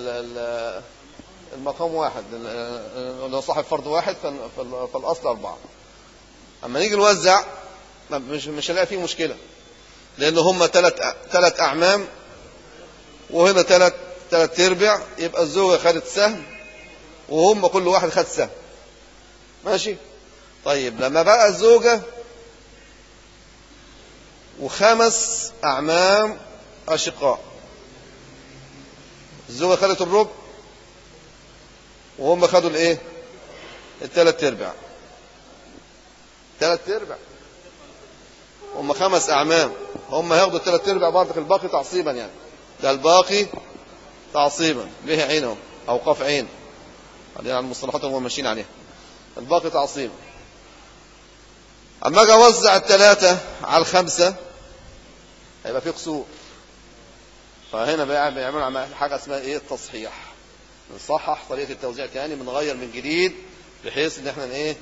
المقام واحد لو صاحب فرض واحد فالاصل 4. اما نيجي نوزع مش هنلاقي فيه مشكله، لان هم 3 اعمام وهنا 3/4. يبقى الزوجه خدت سهم وهم كل واحد خد سهم. ماشي. طيب لما بقى الزوجه و5 أعمام أشقاء. الزوجة خدت الربع وهم خدوا الايه؟ 3/4. 3/4. هم 5 أعمام، هم هياخدوا 3/4 برضك. الباقي تعصيبا. يعني ده الباقي تعصيبا به عينهم أو قاف عين. هذه المصطلحات اللي هم ماشيين عليها. الباقي تعصيبا. أما أجي أوزع 3 على 5 هيبقى فيه قصور. فهنا بقى بيعملوا حاجة اسمها ايه؟ التصحيح. نصحح طريقة التوزيع تاني، بنغير من جديد بحيث ان احنا ايه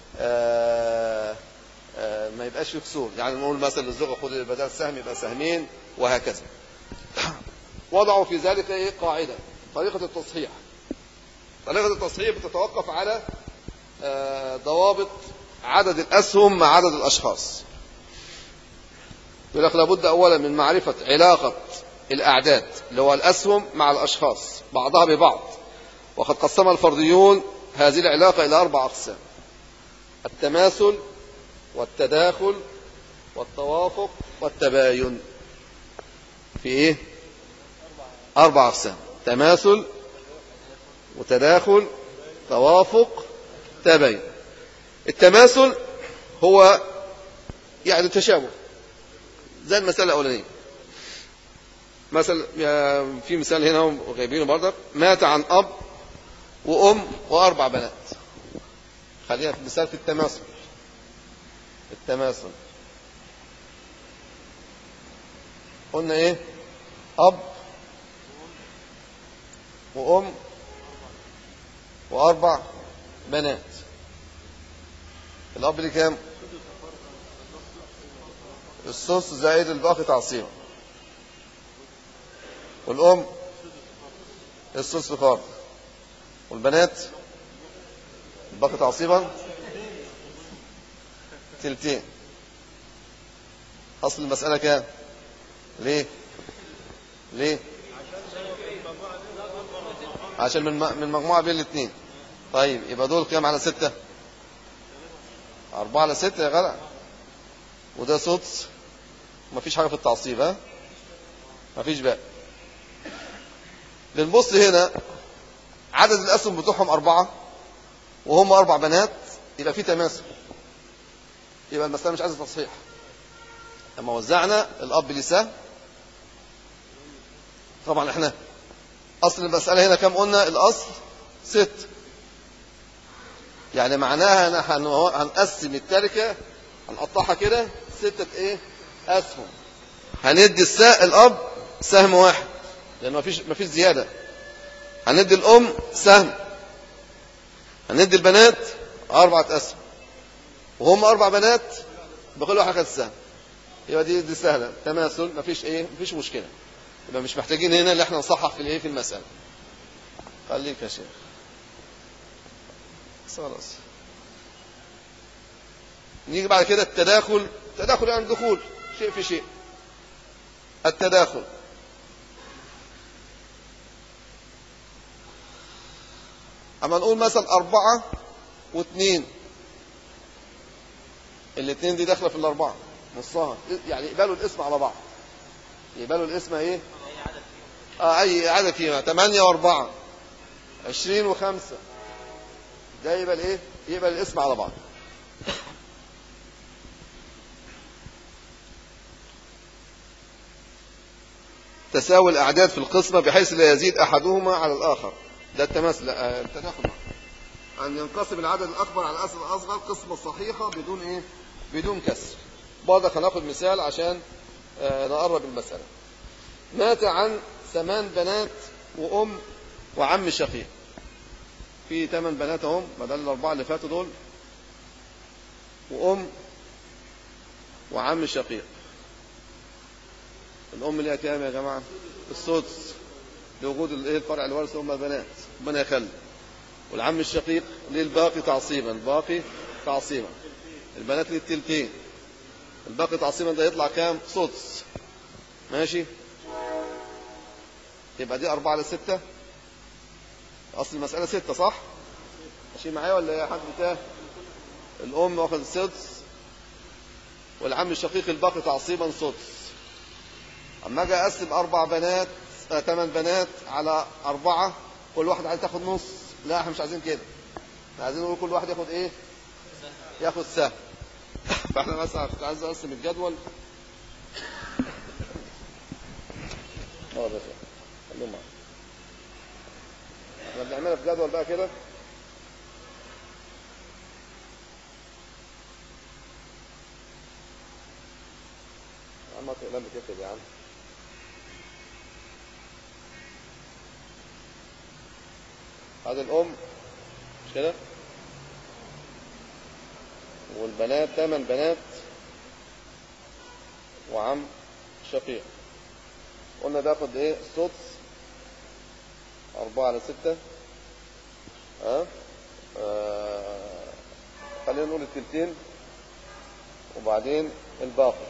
ما يبقاش فيه قصور. يعني نقول مثلا للزوجة خد بدل سهم يبقى سهمين وهكذا. وضعوا في ذلك ايه؟ قاعدة طريقة التصحيح. طريقة التصحيح بتتوقف على ضوابط عدد الأسهم مع عدد الأشخاص. يقول لك لابد أولا من معرفة علاقة الأعداد اللي هو الأسهم مع الأشخاص بعضها ببعض، وقد قسم الفرضيون هذه العلاقة إلى 4 أقسام: التماثل والتداخل والتوافق والتباين. في إيه؟ 4 أقسام: تماثل وتداخل توافق تباين. التماثل هو يعني تشابه زي المسألة الأولانية. مثلا في مثال هنا هم غايبينه برضك: مات عن أب وأم و4 بنات. خلينا في مثال في التماثل. التماثل قلنا إيه؟ أب وأم و4 بنات. الأب ليه كام؟ السدس زائد الباقي تعصيبا. والأم السدس فرض. والبنات الباقي تعصيبا تلتين. أصل المسألة كام؟ ليه؟ عشان من مجموعة بين الاثنين. طيب يبقى دول كام على 6؟ 4 على 6 يا غلا. وده سدس، مفيش حاجة في التعصيب. ها؟ مفيش بقى. للبص هنا عدد الأسهم بتوعهم 4 وهم 4 بنات، يبقى في تماثل، يبقى المسألة مش عايزة تصحيح. لما وزعنا الأب ليه سهم، طبعا احنا أصل المسألة هنا كم قلنا؟ الأصل 6، يعني معناها هنقسم التركة، هنقطعها كده 6 ايه؟ أسهم. هندي الأب سهم واحد لأن مفيش زيادة. هندي الأم سهم. هندي البنات 4 أسهم، وهم 4 بنات بكل واحد خد سهم. يبقى دي سهلة، تماثل، مفيش مشكلة. يبقى مش محتاجين هنا اللي احنا نصحح في المسألة. خليك يا شيخ. خلاص. نيجي بعد كده التداخل. التداخل يعني دخول شيء في شيء. التداخل اما نقول مثلا 4 و2، الاثنين دي داخله في ال4 نصها، يعني يقبلوا الاسم على بعض. يقبلوا الاسم ايه؟ اي عدد فيها 8 و4 20 و5. ده يبقى ايه؟ يبقى الاسم على بعض. تساوي الأعداد في القسمة بحيث لا يزيد أحدهما على الآخر. ده التماثل. التداخل أن ينقسم العدد الأكبر على الأسد الأصغر قسمة صحيحة بدون كسر. برضه هناخد مثال عشان نقرب المسألة. مات عن 8 بنات وأم وعم شقيق. في 8 بنات هم بدل ال4 اللي فاتوا دول، وأم وعم شقيق. الأم ليها كام يا جماعة؟ السدس لوجود الفرع الوارث هم البنات، ربنا يخلي. والعم الشقيق ليه الباقي تعصيبا. الباقي تعصيبا. البنات ليه التلتين. الباقي تعصيبا ده يطلع كام؟ سدس. ماشي. يبقى دي 4 على 6. أصل المسألة 6 صح؟ ماشي معايا ولا يا حد بتاه؟ الأم واخد السدس، والعم الشقيق الباقي تعصيبا سدس. أما أجي أقسم 8 بنات على 4، كل واحد عايز تاخد نص. لا احنا مش عايزين كده، احنا عايزين نقول كل واحد ياخد ايه؟ ياخد سهم. فاحنا مثلا كنت عايز اقسم الجدول. بس خليهم معايا. احنا بنعملها في جدول بقى كده. يا عم اقلم كده يا عم. هذه الام مش كده؟ والبنات 8 بنات وعم شقيق. قلنا باخد ايه؟ السدس 4 على 6 ها خلينا نقول التلتين وبعدين الباقي.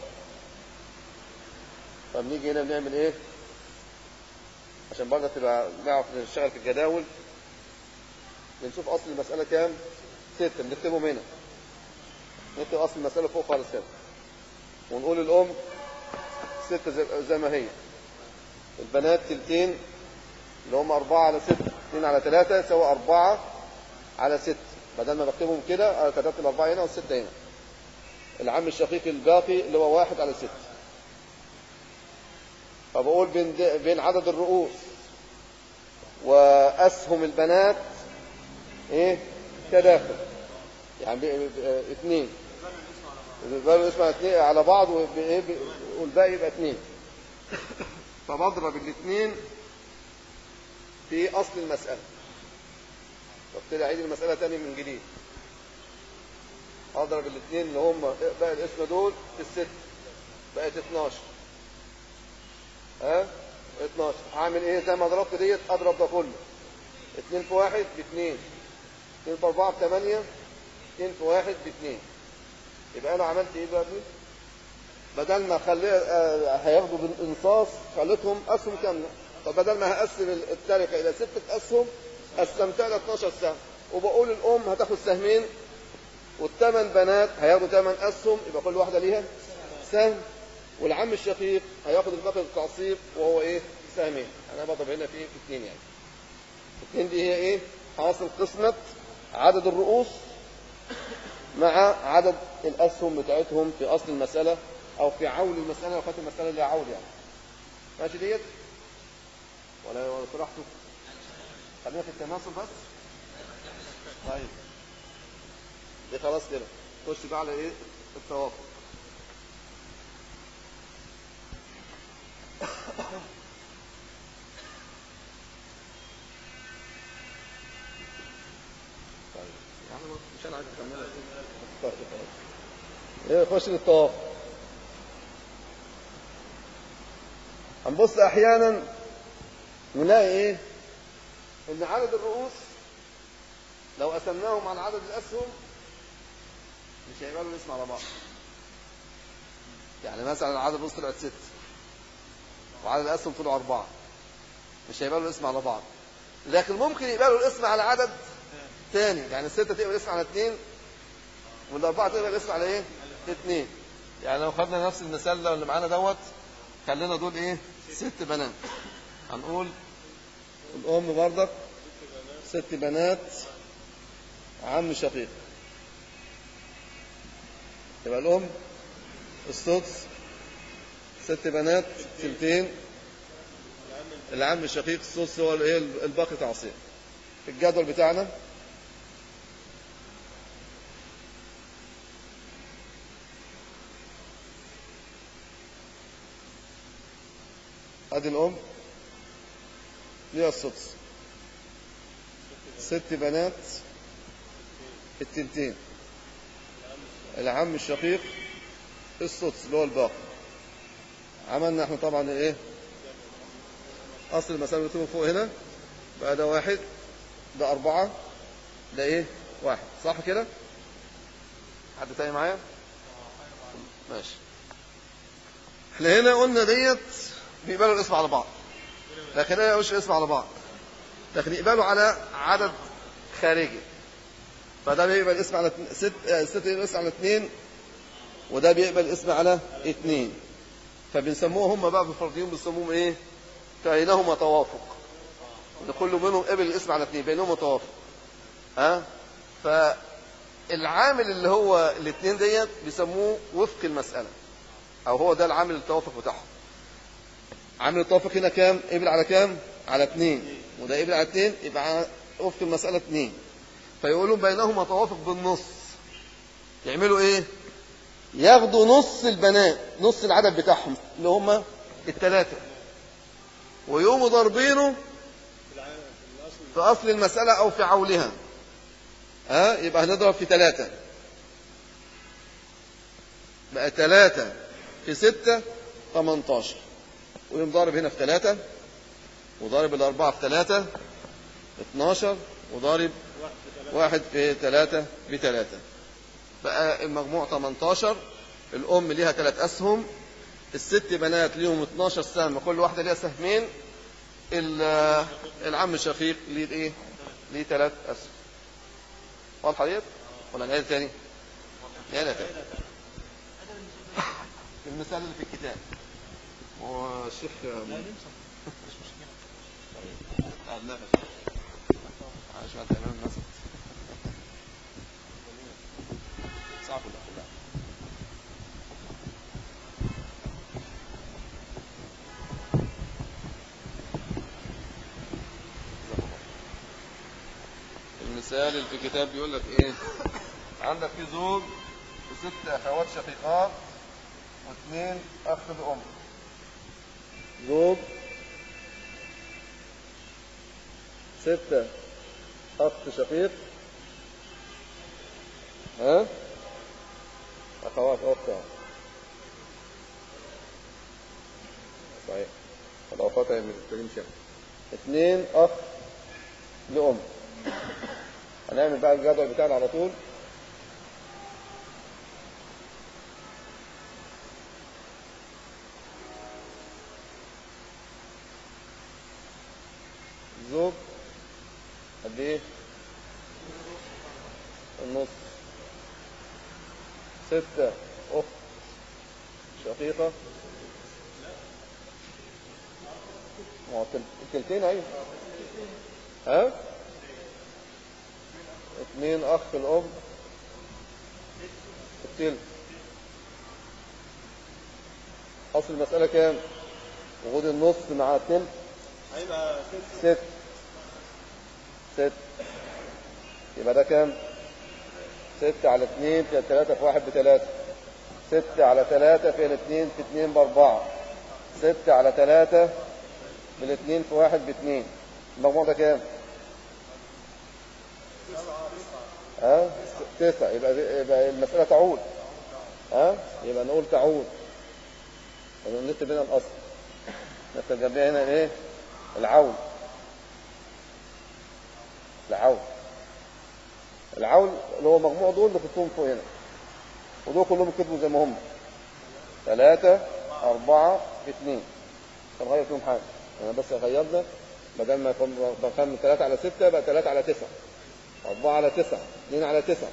طب نيجي هنا بنعمل ايه عشان برضه تبقى نعرف نشتغل في الجداول؟ بنشوف اصل المسألة كام؟ 6، بنكتبهم هنا، نكتب اصل المسألة فوق خالص كده، ونقول الام 6 زي ما هي، البنات تلتين اللي هم 4 على 6، 2 على 3 يساوي 4 على 6، بدل ما بكتبهم كده انا كتبت ال4 هنا وال6 هنا. العم الشقيق الباقي اللي هو 1 على 6. فبقول بين عدد الرؤوس وأسهم البنات ايه تداخل، يعني 2 يبقى اسمها 2 على بعض والباقي يبقى 2. فبضرب الاثنين في أصل المسألة. وابتدي أعيد المسألة تاني من جديد. أضرب الاثنين اللي هم باقي الاسم دول في 6 بقت 12. 12 هعمل ايه زي ما ضربت ديت؟ اضرب ده كله 2 في 1 ب 2، 2 في 4 ب 8، 2 في 1 ب 2. يبقى انا عملت ايه بقى دي؟ بدل ما هياخدوا بالانصاص خليتهم اسهم كامله. فبدل ما هقسم التركه الى 6 اسهم قسمتها الى 12 سهم، وبقول الام هتاخد سهمين والثمان بنات هياخدوا 8 اسهم، يبقى كل واحده ليها سهم، والعم الشقيق هياخد الباقي التعصيب وهو ايه؟ سهمين. انا بضرب هنا في 2 يعني. 2 دي هي ايه؟ حاصل قسمة عدد الرؤوس مع عدد الاسهم بتاعتهم في اصل المسألة او في عول المسألة لو كانت المسألة اللي عول يعني. ماشي ديت؟ ولا صرحتوا؟ خلينا في التناسل بس. طيب دي خلاص كده. خش بقى على ايه؟ التوافق. مش انا عايز اكملها. خش للطوافق. هنبص احيانا نلاقي ايه؟ ان عدد الرؤوس لو قسمناهم على عدد الاسهم مش هيبقى له اسم على بعض. يعني مثلا عدد الرؤوس طلعت 6 وعدد الاسهم طلعوا 4، مش هيبقى له اسم على بعض. لكن ممكن يبقى له الاسم على عدد ثاني، يعني 6 تقبل الاسم على 2 والاربعه تقبل الاسم على ايه؟ 2. يعني لو خدنا نفس المثال اللي معانا دوت، خلينا دول ايه؟ 6 بنات. هنقول الام برضك 6 بنات عم شقيق، يبقى الام السدس، 6 بنات ثلثين، العم الشقيق السدس هو الايه؟ الباقي تعصيب. الجدول بتاعنا ادي الام ليها السدس، 6 بنات التلتين، العم الشقيق السدس اللي هو الباقي. عملنا احنا طبعا ايه؟ اصل المسألة اللي فوق هنا بقى ده 1، ده 4، ده ايه؟ 1. صح كده؟ حد تاني معايا؟ ماشي. احنا هنا قلنا ديت بيقبلوا الاسم على بعض، لكن هنا مش الاسم على بعض، لكن يقبلوا على عدد خارجي. فده بيقبل الاسم على 6 يقبل الاسم على 2، وده بيقبل الاسم على 2. فبنسموه هم بقى في الفرضيون بنسموهم ايه؟ بينهما توافق. ده كل منهم قبل الاسم على 2، بينهما توافق. فالعامل اللي هو 2 ديت بيسموه وفق المسألة، او هو ده العامل التوافق بتاعهم. عامل التوافق هنا كام؟ قبل على كام؟ على 2، وده قبل على 2، يبقى وفق المسألة 2. فيقولون بينهما توافق بالنص. يعملوا ايه؟ ياخدوا نص البنات، نص العدد بتاعهم اللي هم 3، ويقوموا ضاربينه في اصل المسألة او في عولها. يبقى هنضرب في 3، بقى 3 في 6 18، ويقوم ضارب هنا في 3، وضارب الأربعة في 3 12، وضارب 1 في 3 ب3. بقى المجموع 18. الأم ليها 3 أسهم، الست بنات ليهم 12 سهم، كل واحدة ليها سهمين. العم الشقيق ليه ايه؟ ليه 3 أسهم. واضحة ديت ولا نعيد تاني؟ نعيدها تاني. المثال اللي في الكتاب هو الشيخ مش مشكلة. قعدناها عشان الإمام مثلا صعب ولا لا؟ المثال اللي في الكتاب بيقول لك ايه؟ عندك في زوج و6 اخوات شقيقات و2 اخ لأم. زوج 6 اخ شقيق، ها اخوات اخرى صحيح، الاخوات ما بتتكلمش. 2 اخ لأم. هنعمل بقى الجدول بتاعنا على طول. زوج قد ايه؟ النص. 6 اخت شقيقة، التلتين ايوه، ها 2 اخ الام، التلت. اصل المسألة كام؟ وخد النص مع التلت هيبقى 6. 6 يبقى ده كام؟ 6 على 2 في 3 في 1 ب3. 6 على 3 في 2 في 2 ب4. 6 على 3 في 2 في 1 ب2. المجموع ده كام؟ 9. يبقى المسألة تعود. يبقى نقول تعود، نكتب هنا الأصل، نكتب جنبها هنا ايه؟ العول. العول اللي هو مجموع دول نحطهم فوق هنا، ودول كلهم يكتبوا زي ما هم 3 4 2. مش هنغير فيهم حاجة، انا بس غيرنا بدل ما كان من 3 على 6 بقى 3 على 9، 4 على 9، 2 على 9.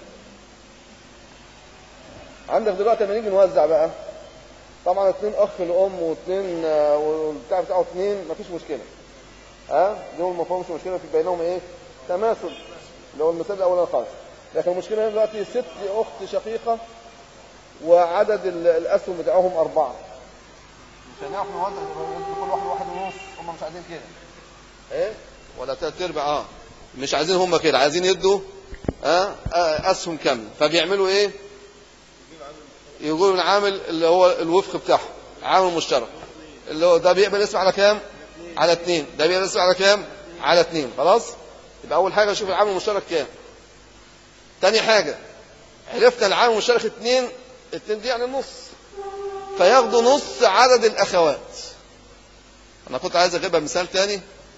عندك دلوقتي لما نيجي نوزع بقى، طبعا 2 اخ لام و2 والبتاع بتاعه 2 مفيش مشكله، دول ما فيهمش مشكله، في بينهم ايه؟ تماثل، اللي هو المثال الاولاني خالص. لكن المشكله دلوقتي 6 اخت شقيقه وعدد الاسهم بتاعهم 4. مش هنعرف نوزع، كل واحد ونص، هم مش عايزين كده ايه ولا 3/4. مش عايزين هم كده، عايزين يدوا اسهم كامله. فبيعملوا ايه؟ يقولوا العامل اللي هو الوفق بتاعه، عامل مشترك، اللي هو ده بيقبل اسم على كام؟ على 2. ده بيقبل اسم على كام؟ على 2. خلاص. يبقى اول حاجه نشوف العامل المشترك كام. تاني حاجه عرفنا العامل المشترك 2. 2 دي يعني النص، فياخدوا نص عدد الاخوات. انا كنت عايز اجيبها مثال تاني.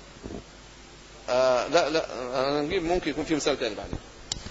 لا انا نجيب، ممكن يكون في مثال تاني بعدين.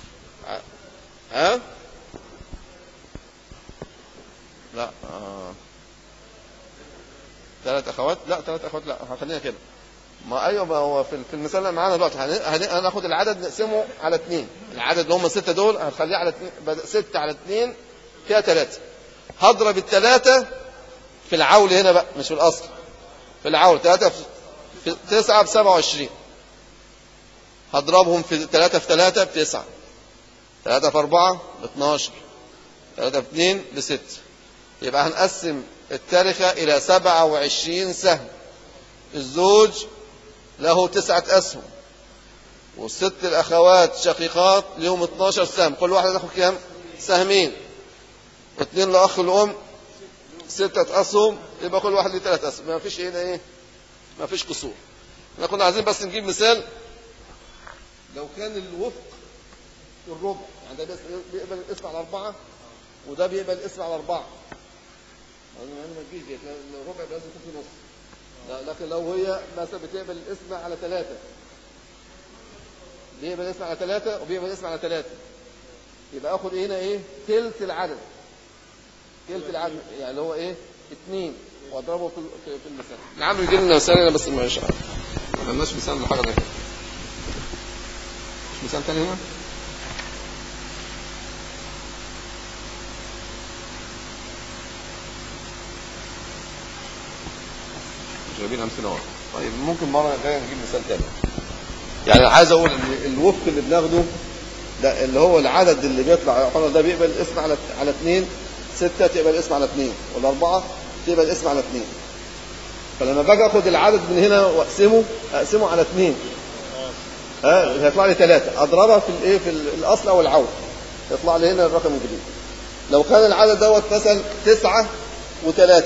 3 اخوات، لا 3 اخوات لا، هخليها كده. ما ايوه، ما هو في المثال اللي معانا دلوقتي هناخد العدد نقسمه على 2. العدد اللي هم 6 دول هنخليه على 2. 6 على 2 فيها 3. هضرب ال3 في العول هنا بقى، مش في الاصل، في العول. 3 في 9 ب27. هضربهم في 3 في 3 ب9. 3 في 4 ب12. 3 في 2 ب6. يبقى هنقسم التركة إلى 27 سهم. الزوج له 9 أسهم، والست الأخوات شقيقات لهم 12 سهم، كل واحدة تاخد كام؟ سهمين. 2 لأخ الأم 6 أسهم، يبقى كل واحد له 3 أسهم. ما فيش ايه، ما فيش قصور. احنا كنا عايزين بس نجيب مثال. لو كان الوفق في الربع، يعني ده بيقبل الاسم على 4 وده بيقبل الاسم على 4، يعني ما تجيش دي، الربع لازم يكون في نص. لكن لو هي مثلا بتقبل الاسم على 3، بيقبل الاسم على 3 وبيقبل الاسم على 3، يبقى اخد هنا ايه؟ تلت العدد. تلت العدد يعني اللي هو ايه؟ 2، واضربه في المثال. نعم يجي لنا مثال هنا بس ما عملناش مثال لحاجه زي كده. مش مثال تاني هنا؟ مش جايبين امثله ورا. طيب ممكن مره جايه نجيب مثال تاني. يعني عايز اقول ان الوفق اللي بناخده ده اللي هو العدد اللي بيطلع ده بيقبل الاسم على 2، 6 تقبل الاسم على 2، ولا 4 تقبل الاسم على 2. فلما باجي اخد العدد من هنا واقسمه على 2 هيطلع لي 3، اضربها في الايه في الاصل او العوض يطلع لي هنا الرقم الجديد. لو كان العدد دوت مثلا 9 و3،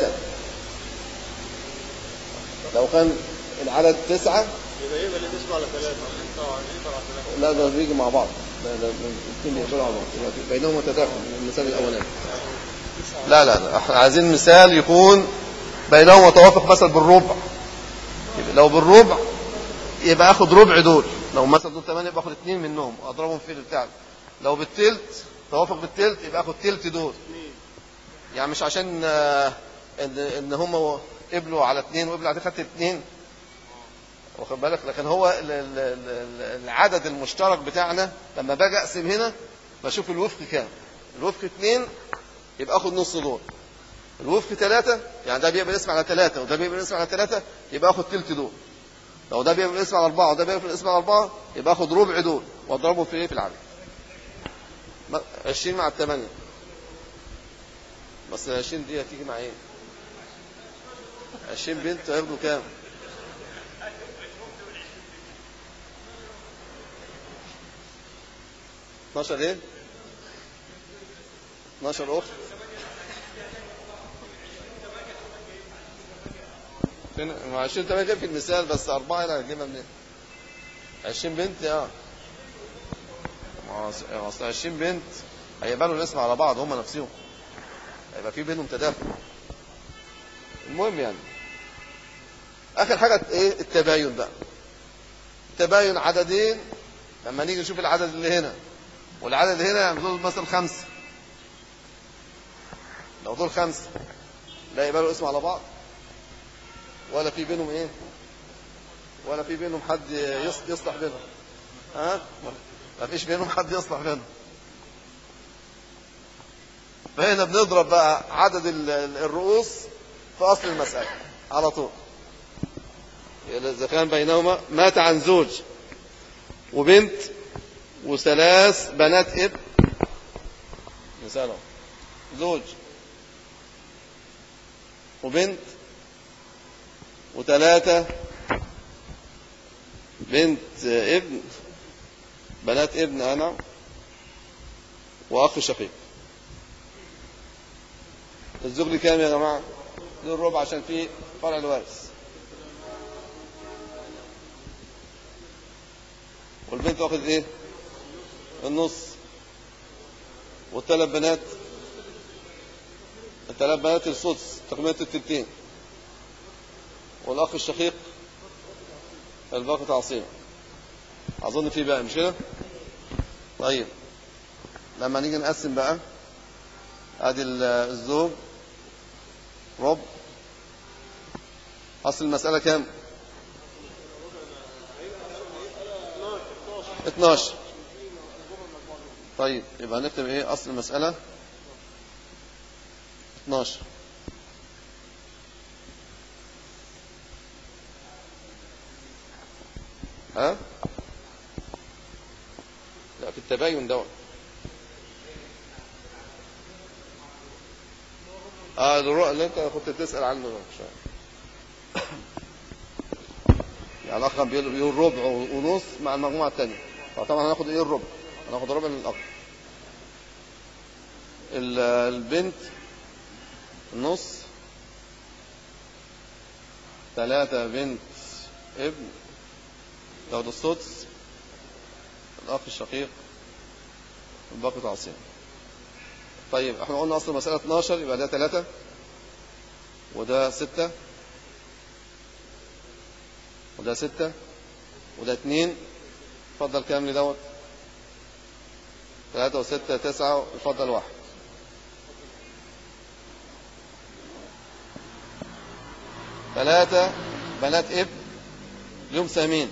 لو كان العدد 9 يبقى الاسم على 3. لا ده بيجي مع بعض، ده الاثنين بيقبلوا على بعض بينهم تداخل من المثال الاولاني. لا احنا عايزين مثال يكون بينهم متوافق مثلا بالربع. لو بالربع يبقى اخد ربع دول، لو مثلا دول 8 يبقى اخد 2 منهم اضربهم في البتاع. لو بالتلت توافق بالتلت يبقى اخد تلت دول. يعني مش عشان ان هم قبلوا على 2 وقبلوا على 3 خدت 2، واخد بالك؟ لكن هو العدد المشترك بتاعنا لما باجي اقسم هنا بشوف الوفق كام. الوفق 2 يبقى اخد نص دول. الوفق 3 يعني ده بيقبل اسم على 3 وده بيقبل اسم على 3 يبقى اخد تلت دول. لو ده بيقبل اسم على 4 وده بيقبل اسم على 4 يبقى اخد ربع دول واضربهم في ايه؟ في العدد. 20 مع 8 بس 20 دي هتيجي مع ايه؟ 20 بنت هياخدوا كام؟ 12 ايه؟ 12 اخت. فين 20 8 في المثال بس 4 هنا هنجيبها منين؟ 20 بنت اصل 20 بنت هيقبلوا الاسم على بعض هم نفسهم، هيبقى في بينهم تداخل. المهم يعني اخر حاجه ايه؟ التباين بقى. التباين عددين، لما نيجي نشوف العدد اللي هنا والعدد اللي هنا يعني دول مثلا 5، لو دول 5 لا يقبلوا الاسم على بعض ولا في بينهم ايه؟ ولا في بينهم حد يصلح بينهم. ما فيش بينهم حد يصلح بينهم. فهنا بنضرب بقى عدد الرؤوس في اصل المسألة على طول. اذا كان بينهما مات عن زوج وبنت وثلاث بنات ابن، مثال زوج وبنت وثلاثة بنت ابن بنات ابن انا واخ شقيق. الزوج لي كام يا جماعه؟ دول الربع عشان في فرع الوارث. والبنت واخد ايه؟ النص. والثلاث بنات السدس تقريبا التلتين. والاخ الشقيق الباقي تعصيب. اظن في بقى مش كده؟ طيب لما نيجي نقسم بقى ادي الزوج ربع، اصل المسألة كام؟ 12. طيب يبقى هنكتب ايه اصل المسألة؟ 12. ها؟ لا في التباين دوت. الرؤى اللي انت كنت بتسأل عنه شوية. يعني الاخ بيقول ربع ونص مع المجموعة الثانية. طبعا هناخد ايه الربع؟ هناخد ربع من الاخ. البنت النص، 3 بنت ابن تاخد السدس، الاخ الشقيق الباقي تعصيب. طيب احنا قلنا اصل المسألة 12 يبقى ده 3 وده 6 وده 6 وده 2 اتفضل كام لي دوت؟ 3 و6 9. اتفضل 1. 3 بنات ابن لهم سهمين،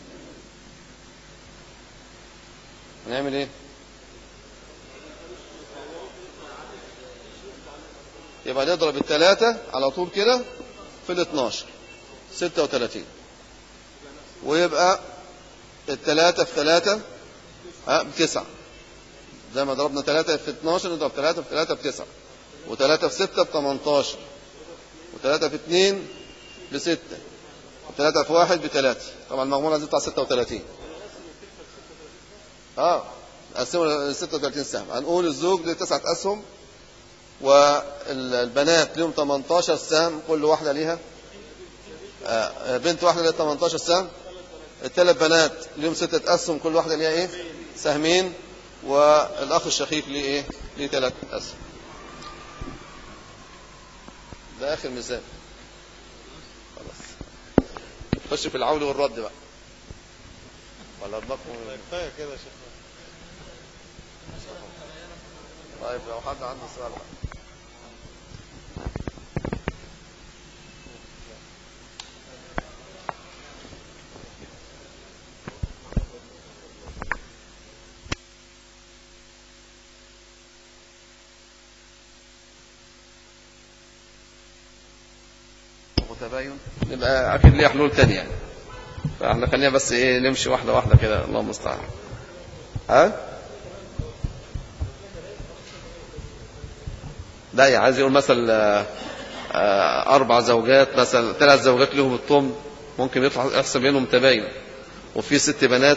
هنعمل ايه؟ يبقى نضرب ال3 على طول كده في ال12 36، ويبقى ال3 في 3 ب9. زي ما ضربنا 3 في 12 نضرب 3 في 3 ب9، و3 في 6 ب18، و3 في 2 ب6، و3 في 1 ب3. طبعا المجموعة دي بتاع 36. قسموا 36 سهم. هنقول الزوج له 9 أسهم، والبنات لهم 18 سهم، كل واحدة ليها بنت واحدة ليها 18 سهم. الثلاث بنات لهم 6 أسهم، كل واحدة ليها ايه؟ سهمين. والأخ الشقيق ليه ايه؟ ليه 3 أسهم. ده آخر مثال. خلاص خش في العول والرد بقى، ولا اطبقوا؟ كفايه كده يا شيخ. طيب لو حد عنده سؤال بقى. متباين يبقى اكيد ليه حلول تانية يعني، فاحنا خلينا بس ايه نمشي واحده واحده كده، الله المستعان. لا يعني عايز يقول مثلا 4 زوجات مثلا، 3 زوجات لهم الطم، ممكن يطلع يحسب بينهم تباين، وفي 6 بنات.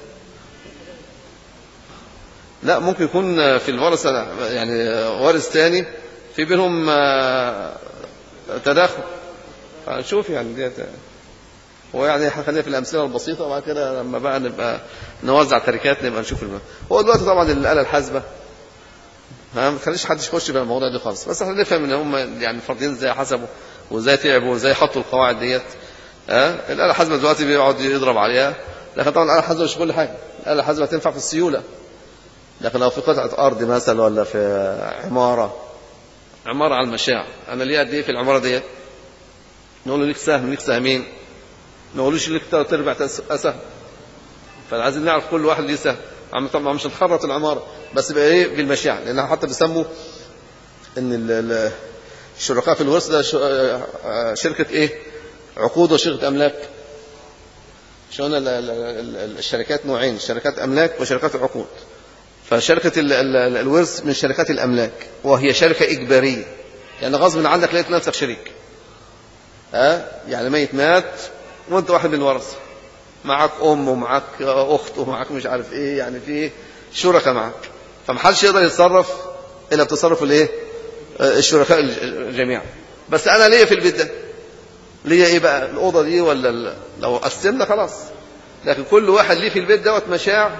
لا ممكن يكون في الورثة يعني وارث تاني في بينهم تداخل. هنشوف يعني ديت هو يعني خلينا في الأمثلة البسيطة، وبعد كده لما بقى نبقى نوزع تركات نبقى نشوف هو دلوقتي طبعا الآلة الحاسبة ما تخليش حد يخش في الموضوع ده خالص، بس احنا نفهم ان هم يعني الفردين ازاي حسبوا وازاي تعبوا وازاي حطوا القواعد ديت. الآلة الحاسبة دلوقتي بيقعد يضرب عليها، لكن طبعا الآلة الحاسبة مش كل حاجة. الآلة الحاسبة تنفع في السيولة، لكن لو في قطعة أرض مثلا ولا في عمارة على المشاع، أنا ليه قد إيه في العمارة ديت؟ نقول له ليك سهم، ليك سهمين، ما نقولوش ليك 3/4 سهم. فعايزين نعرف كل واحد ليه سهم. طبعا مش هنخرط العمارة، بس بقى إيه بالمشاع، لأنها حتى بيسموا إن الشركاء في الورث ده شركة إيه؟ عقود وشركة أملاك. شلون الشركات نوعين، شركات أملاك وشركات عقود. فشركة الورث من شركات الأملاك، وهي شركة إجبارية، يعني غصب عنك لقيت نفسك شريك. يعني ميت مات وانت واحد من الورثة، معك أم ومعك أخت ومعك مش عارف إيه، يعني في شركة معك، فمحدش يقدر يتصرف إلا بتصرف الإيه؟ الشركاء جميعا. بس أنا ليه في البيت ده؟ ليه إيه بقى؟ الأوضة دي ولا لو قسمنا خلاص، لكن كل واحد ليه في البيت دوت مشاع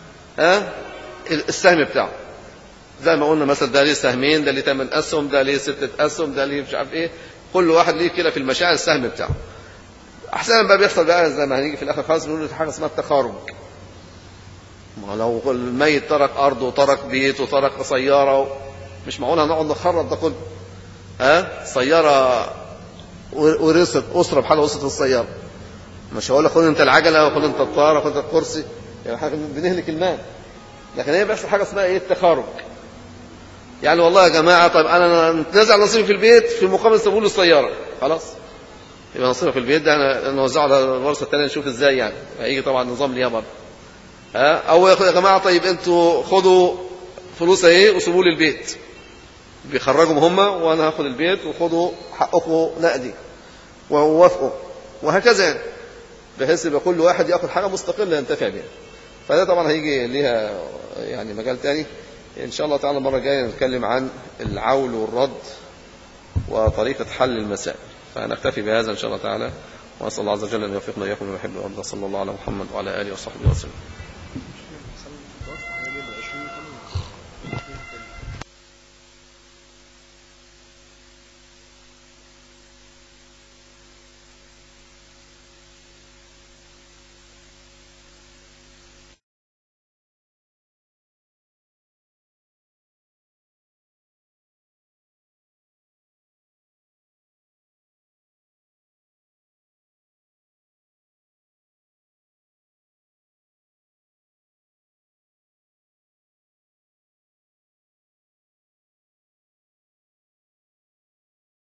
السهم بتاعه. زي ما قلنا مثلا ده ليه سهمين، ده ليه 8 أسهم، ده ليه 6 أسهم، ده ليه مش عارف ايه، كل واحد ليه كده في المشاعر السهم بتاعه. احسنا بقى بيحصل بقى زي ما هنيجي في الاخر خالص بنقول حاجه اسمها التخارج. ما لو الميت ترك ارض وترك بيت وترك سياره، مش معقول هنقعد نخرط ده كله. سياره ورثت اسره بحالها وسط السياره، مش هقول لك خد انت العجله وخد انت الطاره وخد الكرسي، يعني بنهلك المال. لكن هي بيحصل حاجه اسمها ايه؟ التخارج. يعني والله يا جماعه طيب انا نتنازع نصيبي في البيت في مقابل سيبوا له السياره، خلاص يبقى نصيبي في البيت ده انا نوزعه على الورثه الثانيه، نشوف ازاي يعني هيجي طبعا نظام ليها برضه. او يا جماعه طيب انتوا خدوا فلوس اهي وسيبوا لي البيت، بيخرجهم هم وانا هاخد البيت وخدوا حقكم نقدي ووافقوا، وهكذا يعني، بحيث يبقى كل واحد ياخد حاجه مستقله ينتفع بها. فده طبعا هيجي ليها يعني مجال تاني إن شاء الله تعالى. المرة الجاية نتكلم عن العول والرد وطريقة حل المسائل، فنكتفي بهذا إن شاء الله تعالى، وأسأل الله عز وجل أن يوفقنا إياكم ويحب ويرضى. صلى الله على محمد وعلى آله وصحبه وسلم.